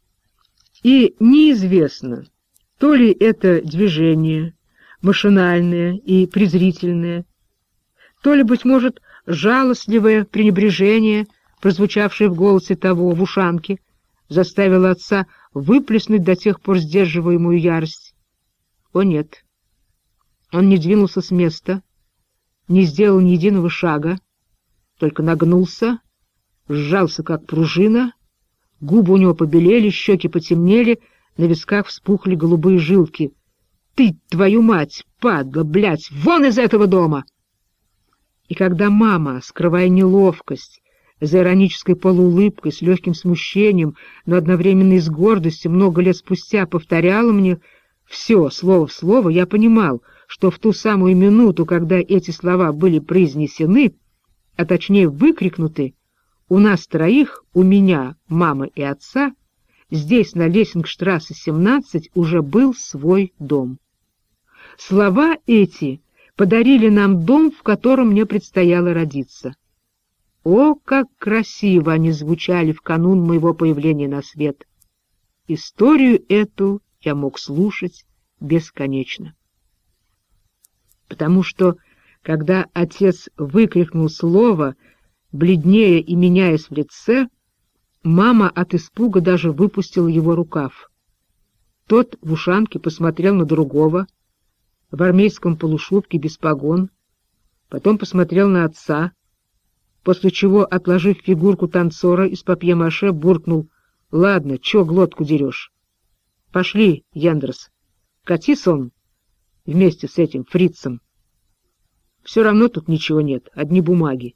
И неизвестно, то ли это движение, машинальное и презрительное, то ли, быть может, жалостливое пренебрежение, прозвучавшее в голосе того в ушанке, заставило отца выплеснуть до тех пор сдерживаемую ярость. О нет! Он не двинулся с места, не сделал ни единого шага, только нагнулся, сжался как пружина, губы у него побелели, щеки потемнели, на висках вспухли голубые жилки. «Ты, твою мать, падла, блядь, вон из этого дома!» И когда мама, скрывая неловкость, за иронической полуулыбкой, с легким смущением, но одновременно и с гордостью, много лет спустя повторяла мне, Все, слово в слово, я понимал, что в ту самую минуту, когда эти слова были произнесены, а точнее выкрикнуты, у нас троих, у меня, мамы и отца, здесь, на Лессингштрассе 17, уже был свой дом. Слова эти подарили нам дом, в котором мне предстояло родиться. О, как красиво они звучали в канун моего появления на свет! Историю эту я мог слушать бесконечно. Потому что, когда отец выкрикнул слово, бледнее и меняясь в лице, мама от испуга даже выпустила его рукав. Тот в ушанке посмотрел на другого, в армейском полушубке без погон, потом посмотрел на отца, после чего, отложив фигурку танцора из папье-маше, буркнул: «Ладно, чё глотку дерешь? Пошли, Яндрос, кати сон вместе с этим фрицем. Все равно тут ничего нет, одни бумаги».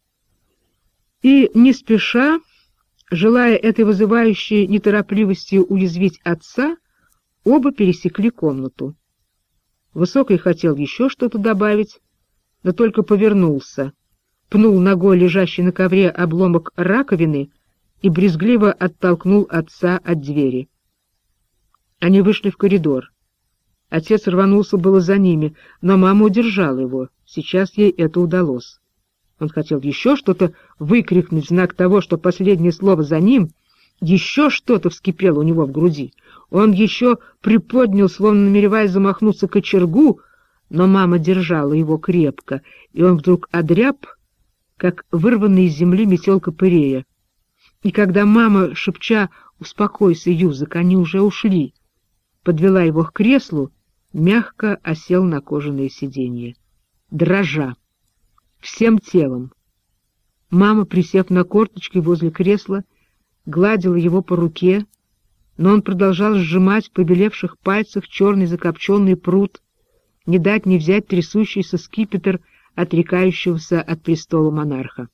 И не спеша, желая этой вызывающей неторопливостью уязвить отца, оба пересекли комнату. Высокий хотел еще что-то добавить, но только повернулся, пнул ногой лежащий на ковре обломок раковины и брезгливо оттолкнул отца от двери. Они вышли в коридор. Отец рванулся было за ними, но мама удержала его. Сейчас ей это удалось. Он хотел еще что-то выкрикнуть в знак того, что последнее слово за ним, еще что-то вскипело у него в груди. Он еще приподнял, словно намереваясь замахнуться кочергу, но мама держала его крепко, и он вдруг одряб, как вырванный из земли метелка пырея. И когда мама, шепча «Успокойся, Юзак, они уже ушли», подвела его к креслу, мягко осел на кожаное сиденье, дрожа, всем телом. Мама, присев на корточки возле кресла, гладила его по руке, но он продолжал сжимать в побелевших пальцах черный закопченный прут, не дать не взять трясущийся скипетр отрекающегося от престола монарха.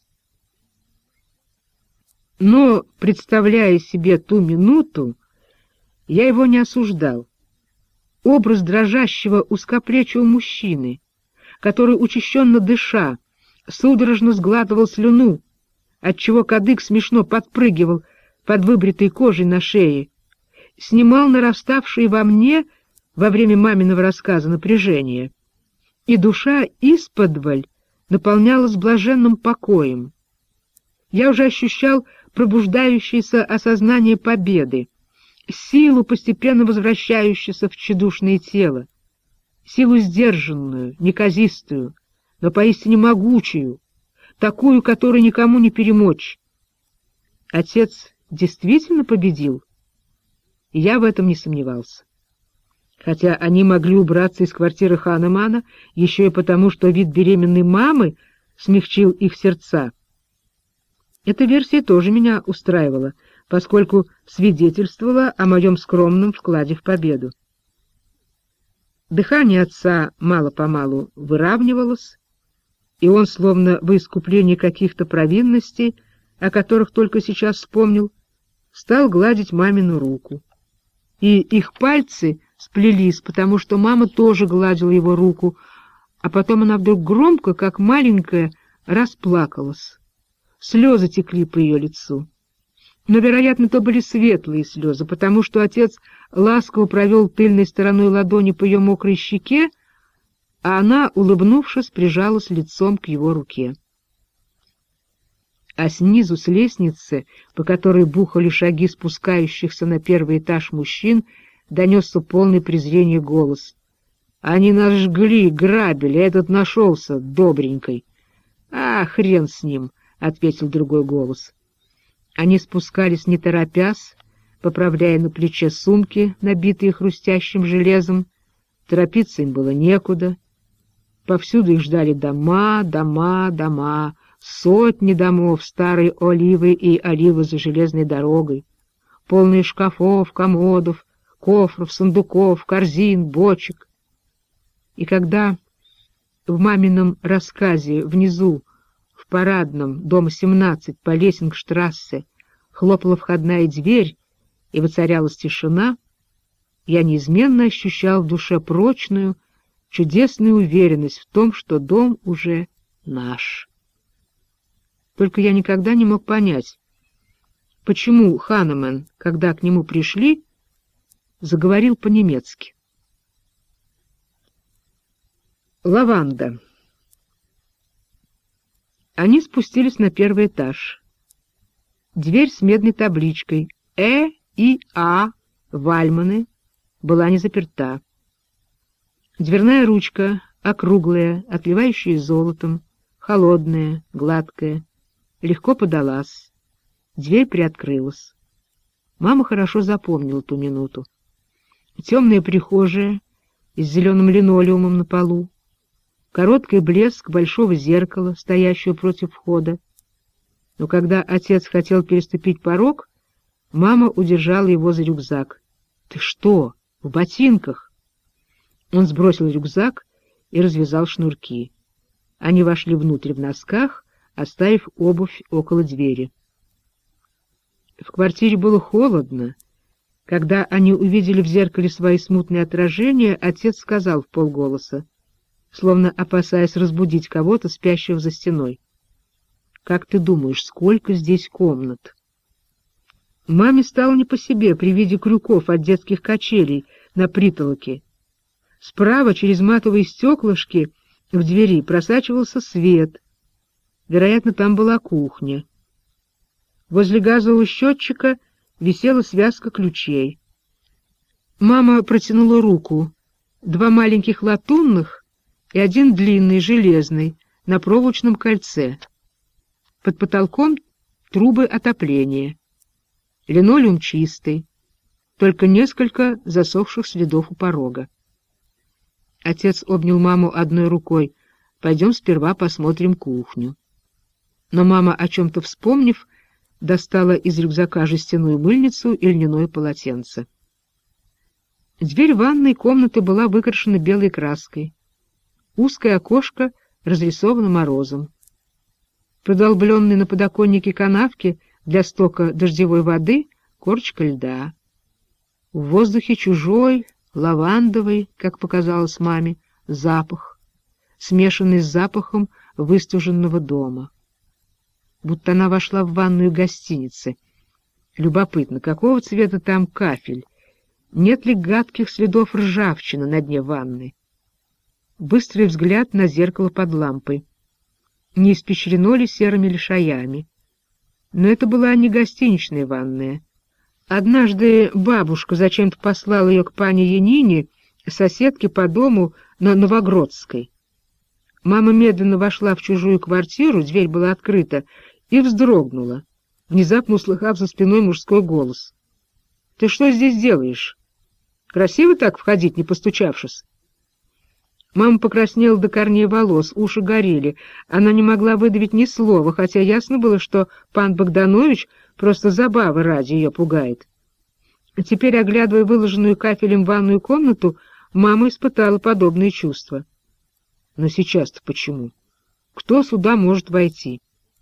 Но, представляя себе ту минуту, я его не осуждал. Образ дрожащего узкоплечего мужчины, который, учащенно дыша, судорожно сглатывал слюну, отчего кадык смешно подпрыгивал под выбритой кожей на шее, снимал нараставшее во мне во время маминого рассказа напряжение, и душа исподволь наполнялась блаженным покоем. Я уже ощущал пробуждающееся осознание победы, силу, постепенно возвращающуюся в тщедушное тело, силу сдержанную, неказистую, но поистине могучую, такую, которой никому не перемочь. Отец действительно победил, и я в этом не сомневался. Хотя они могли убраться из квартиры Ханемана еще и потому, что вид беременной мамы смягчил их сердца. Эта версия тоже меня устраивала, поскольку свидетельствовала о моем скромном вкладе в победу. Дыхание отца мало-помалу выравнивалось, и он, словно во искуплении каких-то провинностей, о которых только сейчас вспомнил, стал гладить мамину руку. И их пальцы сплелись, потому что мама тоже гладила его руку, а потом она вдруг громко, как маленькая, расплакалась. Слезы текли по ее лицу. Но, вероятно, то были светлые слезы, потому что отец ласково провел тыльной стороной ладони по ее мокрой щеке, а она, улыбнувшись, прижалась лицом к его руке. А снизу, с лестницы, по которой бухали шаги спускающихся на первый этаж мужчин, донесся полный презрения голос. «Они нас жгли, грабили, этот нашелся, добренькой». «А, хрен с ним», — ответил другой голос. Они спускались не торопясь, поправляя на плече сумки, набитые хрустящим железом. Торопиться им было некуда. Повсюду их ждали дома, дома, дома, сотни домов старой оливы и оливы за железной дорогой, полные шкафов, комодов, кофров, сундуков, корзин, бочек. И когда в мамином рассказе внизу, в парадном, дома 17, по Лессингштрассе, хлопала входная дверь и воцарялась тишина, я неизменно ощущал в душе прочную, чудесную уверенность в том, что дом уже наш. Только я никогда не мог понять, почему Ханнемен, когда к нему пришли, заговорил по-немецки. Лаванда. Они спустились на первый этаж. Дверь с медной табличкой и А. Вальманы была не заперта. Дверная ручка, округлая, отливающая золотом, холодная, гладкая, легко подалась. Дверь приоткрылась. Мама хорошо запомнила ту минуту. Темная прихожая с зеленым линолеумом на полу, короткий блеск большого зеркала, стоящего против входа. Но когда отец хотел переступить порог, мама удержала его за рюкзак. — Ты что, в ботинках? Он сбросил рюкзак и развязал шнурки. Они вошли внутрь в носках, оставив обувь около двери. В квартире было холодно. Когда они увидели в зеркале свои смутные отражения, отец сказал вполголоса, словно опасаясь разбудить кого-то, спящего за стеной: «Как ты думаешь, сколько здесь комнат?» Маме стало не по себе при виде крюков от детских качелей на притолоке. Справа, через матовые стеклышки, в двери просачивался свет. Вероятно, там была кухня. Возле газового счетчика висела связка ключей. Мама протянула руку. 2 маленьких латунных и 1 длинный, железный, на проволочном кольце. Под потолком трубы отопления. Линолеум чистый, только несколько засохших следов у порога. Отец обнял маму одной рукой. «Пойдем сперва посмотрим кухню». Но мама, о чем-то вспомнив, достала из рюкзака жестяную мыльницу и льняное полотенце. Дверь ванной комнаты была выкрашена белой краской. Узкое окошко разрисовано морозом. Продолбленный на подоконнике канавки для стока дождевой воды корочка льда. В воздухе чужой, лавандовый, как показалось маме, запах, смешанный с запахом выстуженного дома. Будто она вошла в ванную гостиницы. Любопытно, какого цвета там кафель? Нет ли гадких следов ржавчины на дне ванны? Быстрый взгляд на зеркало под лампой. Не испещрено ли серыми лишаями? Но это была не гостиничная ванная. Однажды бабушка зачем-то послала ее к пане Янине, соседке по дому на Новогродской. Мама медленно вошла в чужую квартиру, дверь была открыта, и вздрогнула, внезапно услыхав за спиной мужской голос. — Ты что здесь делаешь? Красиво так входить, не постучавшись? Мама покраснела до корней волос, уши горели. Она не могла выдавить ни слова, хотя ясно было, что пан Богданович просто забавы ради ее пугает. Теперь, оглядывая выложенную кафелем ванную комнату, мама испытала подобные чувства. Но сейчас-то почему? Кто сюда может войти?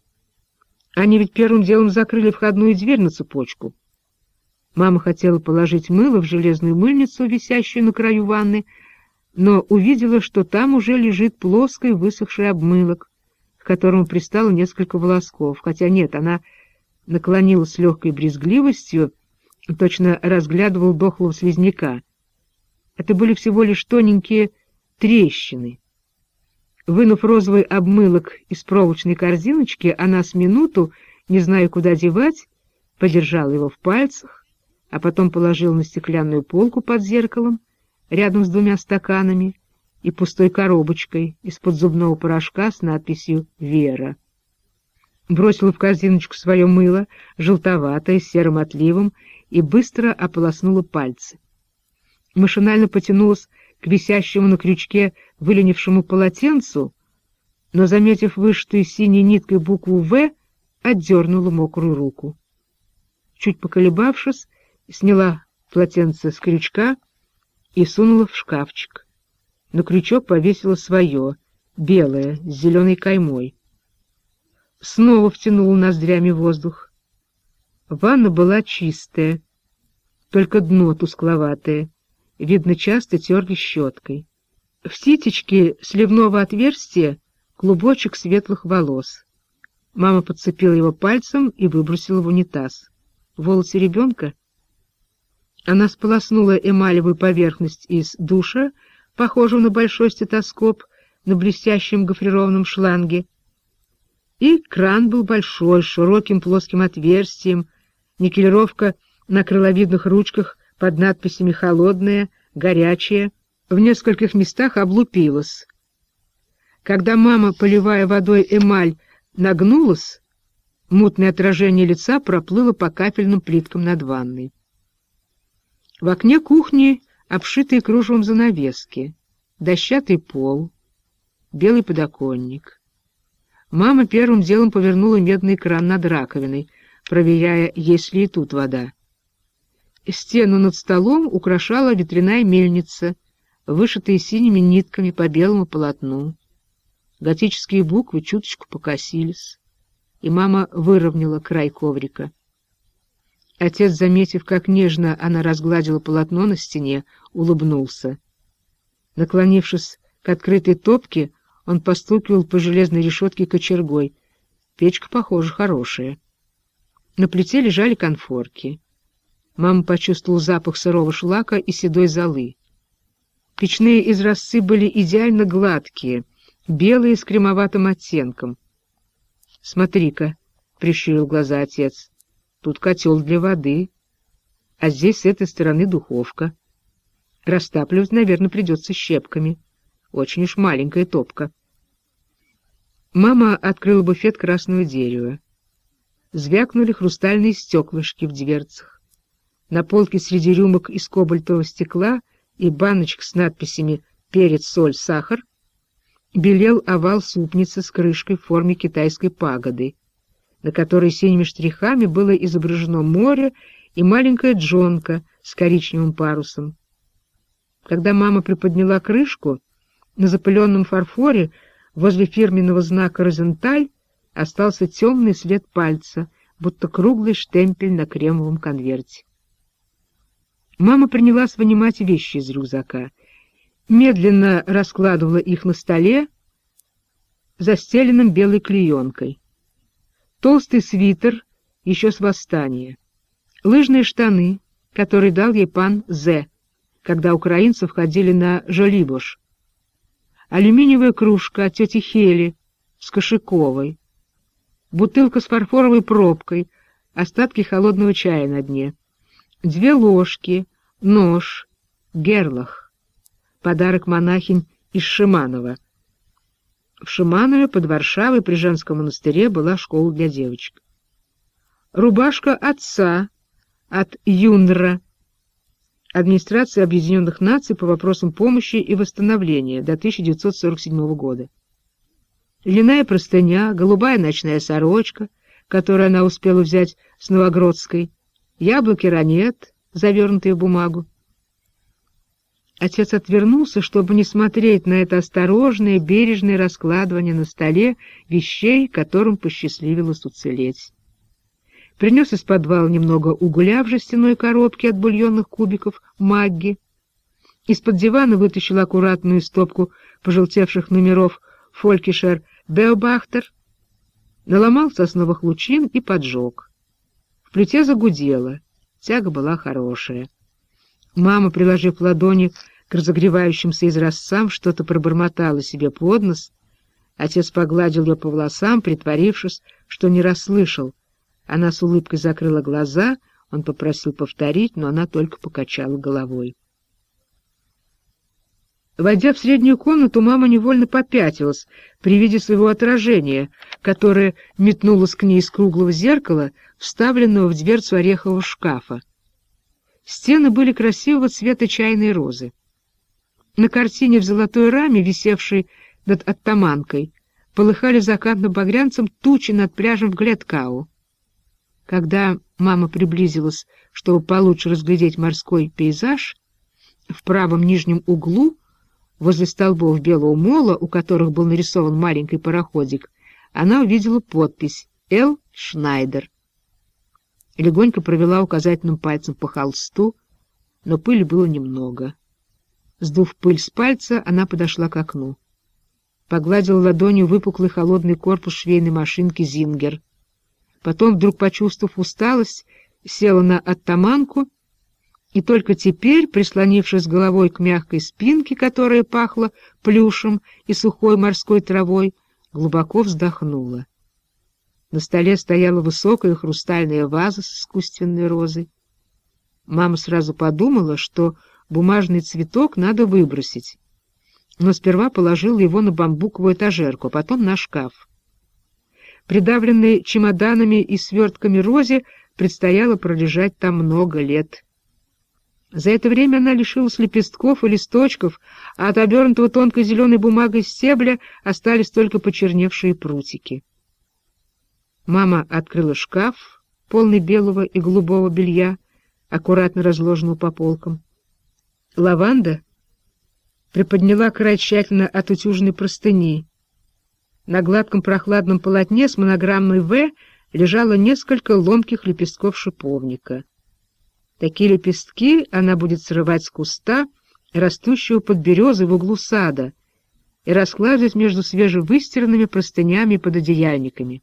Они ведь первым делом закрыли входную дверь на цепочку. Мама хотела положить мыло в железную мыльницу, висящую на краю ванны, но увидела, что там уже лежит плоский высохший обмылок, к которому пристало несколько волосков, хотя нет, она наклонилась с легкой брезгливостью, точно разглядывал дохлого слизняка. Это были всего лишь тоненькие трещины. Вынув розовый обмылок из проволочной корзиночки, она с минуту, не зная, куда девать, подержала его в пальцах, а потом положила на стеклянную полку под зеркалом, рядом с 2 стаканами и пустой коробочкой из-под зубного порошка с надписью «Вера». Бросила в корзиночку свое мыло, желтоватое, с серым отливом, и быстро ополоснула пальцы. Машинально потянулась к висящему на крючке выленившему полотенцу, но, заметив вышитую синей ниткой букву «В», отдернула мокрую руку. Чуть поколебавшись, сняла полотенце с крючка и сунула в шкафчик. На крючок повесила свое, белое, с зеленой каймой. Снова втянула ноздрями воздух. Ванна была чистая, только дно тускловатое, видно, часто терли щеткой. В ситечке сливного отверстия клубочек светлых волос. Мама подцепила его пальцем и выбросила в унитаз. Волосы ребенка? Она сполоснула эмалевую поверхность из душа, похожего на большой стетоскоп, на блестящем гофрированном шланге. И кран был большой, с широким плоским отверстием, никелировка на крыловидных ручках под надписями «Холодная», «Горячая», в нескольких местах облупилась. Когда мама, поливая водой эмаль, нагнулась, мутное отражение лица проплыло по капельным плиткам над ванной. В окне кухни обшитые кружевом занавески, дощатый пол, белый подоконник. Мама первым делом повернула медный кран над раковиной, проверяя, есть ли и тут вода. Стену над столом украшала ветряная мельница, вышитая синими нитками по белому полотну. Готические буквы чуточку покосились, и мама выровняла край коврика. Отец, заметив, как нежно она разгладила полотно на стене, улыбнулся. Наклонившись к открытой топке, он постукивал по железной решетке кочергой. Печка, похоже, хорошая. На плите лежали конфорки. Мама почувствовала запах сырого шлака и седой золы. Печные изразцы были идеально гладкие, белые с кремоватым оттенком. — Смотри-ка, — прищурил глаза отец, — тут котел для воды, а здесь с этой стороны духовка. Растапливать, наверное, придется щепками. Очень уж маленькая топка. Мама открыла буфет красного дерева. Звякнули хрустальные стеклышки в дверцах. На полке среди рюмок из кобальтового стекла и баночек с надписями «Перец, соль, сахар» белел овал супницы с крышкой в форме китайской пагоды, на которой синими штрихами было изображено море и маленькая джонка с коричневым парусом. Когда мама приподняла крышку, на запыленном фарфоре возле фирменного знака «Розенталь» остался темный след пальца, будто круглый штемпель на кремовом конверте. Мама принялась вынимать вещи из рюкзака, медленно раскладывала их на столе, застеленном белой клеенкой. Толстый свитер еще с восстания, лыжные штаны, которые дал ей пан З, когда украинцы входили на Жолибош, алюминиевая кружка от тети Хели с кошиковой, бутылка с фарфоровой пробкой, остатки холодного чая на дне, 2 ложки, нож, герлах, подарок монахинь из Шиманова. В Шиманове под Варшавой при женском монастыре была школа для девочек. Рубашка отца от ЮНРа, Администрации Объединенных Наций по вопросам помощи и восстановления, до 1947 года. Льняная простыня, голубая ночная сорочка, которую она успела взять с Новогродской, яблоки ранет, завернутые в бумагу. Отец отвернулся, чтобы не смотреть на это осторожное, бережное раскладывание на столе вещей, которым посчастливилось уцелеть. Принес из подвала немного угля в жестяной коробке от бульонных кубиков Магги. Из-под дивана вытащил аккуратную стопку пожелтевших номеров «Фолькишер Беобахтер», наломал сосновых лучин и поджег. В плите загудело, тяга была хорошая. Мама, приложив ладони к разогревающимся изразцам, что-то пробормотала себе под нос. Отец погладил ее по волосам, притворившись, что не расслышал. Она с улыбкой закрыла глаза, он попросил повторить, но она только покачала головой. Войдя в среднюю комнату, мама невольно попятилась при виде своего отражения, которое метнулось к ней из круглого зеркала, вставленного в дверцу орехового шкафа. Стены были красивого цвета чайной розы. На картине в золотой раме, висевшей над оттаманкой, полыхали закатно-багрянцем тучи над пляжем в Глядкау. Когда мама приблизилась, чтобы получше разглядеть морской пейзаж, в правом нижнем углу, возле столбов белого мола, у которых был нарисован маленький пароходик, она увидела подпись «Л. Шнайдер». Легонько провела указательным пальцем по холсту, но пыли было немного. Сдув пыль с пальца, она подошла к окну. Погладила ладонью выпуклый холодный корпус швейной машинки «Зингер». Потом, вдруг почувствовав усталость, села на оттаманку и только теперь, прислонившись головой к мягкой спинке, которая пахла плюшем и сухой морской травой, глубоко вздохнула. На столе стояла высокая хрустальная ваза с искусственной розой. Мама сразу подумала, что бумажный цветок надо выбросить, но сперва положила его на бамбуковую этажерку, а потом на шкаф. Придавленной чемоданами и свертками розе предстояло пролежать там много лет. За это время она лишилась лепестков и листочков, а от обернутого тонкой зеленой бумагой стебля остались только почерневшие прутики. Мама открыла шкаф, полный белого и голубого белья, аккуратно разложенного по полкам. Лаванда приподняла край тщательно отутюженной простыни. На гладком прохладном полотне с монограммой «В» лежало несколько ломких лепестков шиповника. Такие лепестки она будет срывать с куста, растущего под березой в углу сада, и раскладывать между свежевыстиранными простынями и пододеяльниками.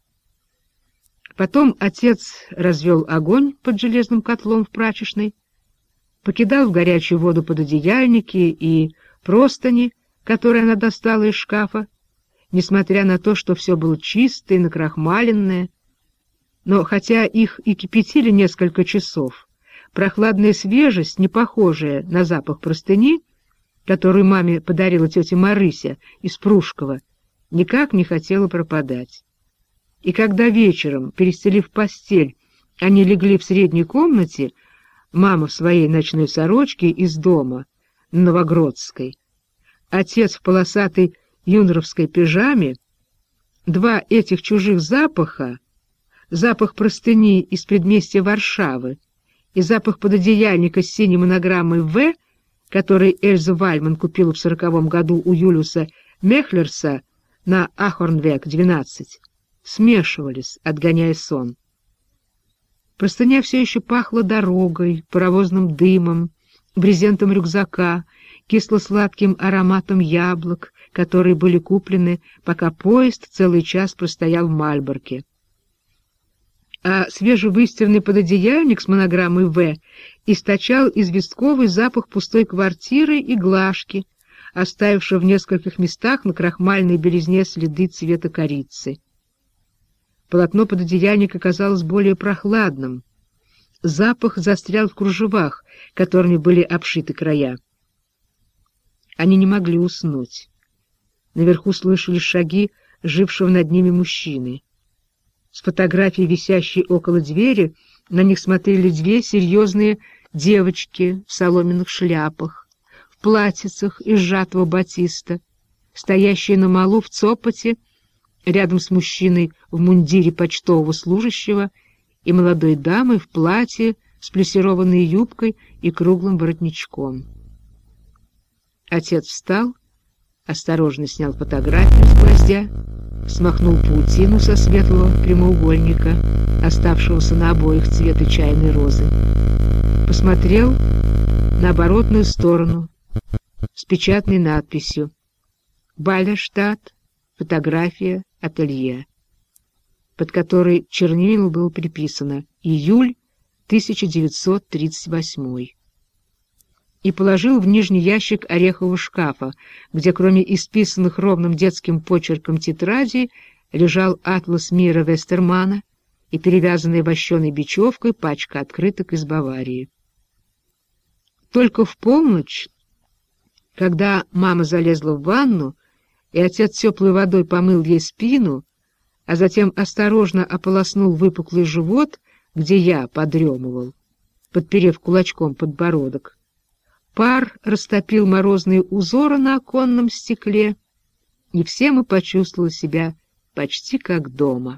Потом отец развел огонь под железным котлом в прачечной, покидал в горячую воду пододеяльники и простыни, которые она достала из шкафа, несмотря на то, что все было чистое и накрахмаленное. Но хотя их и кипятили несколько часов, прохладная свежесть, не похожая на запах простыни, которую маме подарила тетя Марыся из Прушкова, никак не хотела пропадать. И когда вечером, перестелив постель, они легли в средней комнате, мама в своей ночной сорочке из дома, Новогродской, отец в полосатой юнровской пижаме, два этих чужих запаха, запах простыни из предместья Варшавы и запах пододеяльника с синей монограммой «В», который Эльза Вальман купила в 40-м году у Юлиуса Мехлерса на Ахорнвек, 12, смешивались, отгоняя сон. Простыня все еще пахла дорогой, паровозным дымом, брезентом рюкзака, кисло-сладким ароматом яблок, которые были куплены, пока поезд целый час простоял в Мальборке. А свежевыстиранный пододеяльник с монограммой «В» источал известковый запах пустой квартиры и глажки, оставившего в нескольких местах на крахмальной белизне следы цвета корицы. Полотно пододеяльника казалось более прохладным. Запах застрял в кружевах, которыми были обшиты края. Они не могли уснуть. Наверху слышали шаги жившего над ними мужчины. С фотографией, висящей около двери, на них смотрели две серьезные девочки в соломенных шляпах, в платьицах из сжатого батиста, стоящие на малу в цопоте, рядом с мужчиной в мундире почтового служащего и молодой дамой в платье с плессированной юбкой и круглым воротничком. Отец встал, осторожно снял фотографию с гвоздя, смахнул паутину со светлого прямоугольника, оставшегося на обоих цвета чайной розы, посмотрел на оборотную сторону с печатной надписью «Баллерштадт, фотография, ателье», под которой чернилом было приписано «Июль 1938», и положил в нижний ящик орехового шкафа, где кроме исписанных ровным детским почерком тетрадей лежал атлас мира Вестермана и перевязанная вощеной бечевкой пачка открыток из Баварии. Только в полночь, когда мама залезла в ванну, и отец теплой водой помыл ей спину, а затем осторожно ополоснул выпуклый живот, где я подремывал, подперев кулачком подбородок, пар растопил морозные узоры на оконном стекле, и все мы почувствовали себя почти как дома.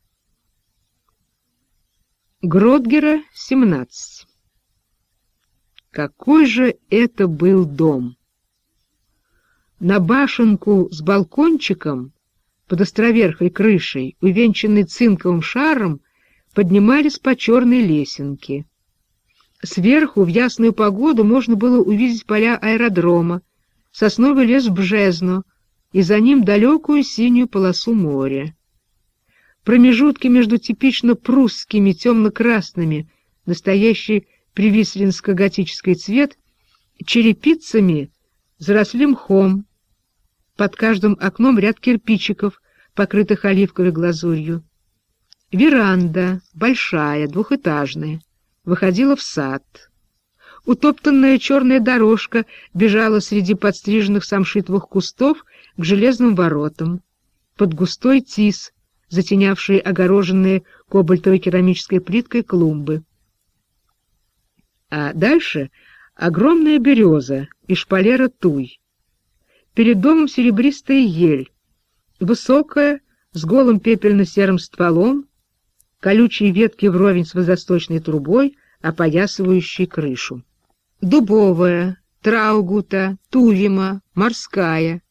Гродгера, 17. Какой же это был дом! На башенку с балкончиком под островерхой крышей, увенчанной цинковым шаром, поднимались по черной лесенке. Сверху в ясную погоду можно было увидеть поля аэродрома, сосновый лес Бжезно и за ним далекую синюю полосу моря. Промежутки между типично прусскими темно-красными, настоящий привислинско-готический цвет, черепицами заросли мхом. Под каждым окном ряд кирпичиков, покрытых оливковой глазурью. Веранда, большая, двухэтажная, выходила в сад. Утоптанная черная дорожка бежала среди подстриженных самшитовых кустов к железным воротам, под густой тис, затенявший огороженные кобальтовой керамической плиткой клумбы. А дальше огромная береза и шпалера туй. Перед домом серебристая ель, высокая, с голым пепельно-серым стволом, колючие ветки вровень с водосточной трубой, опоясывающей крышу. Дубовая, траугута, тувима, морская,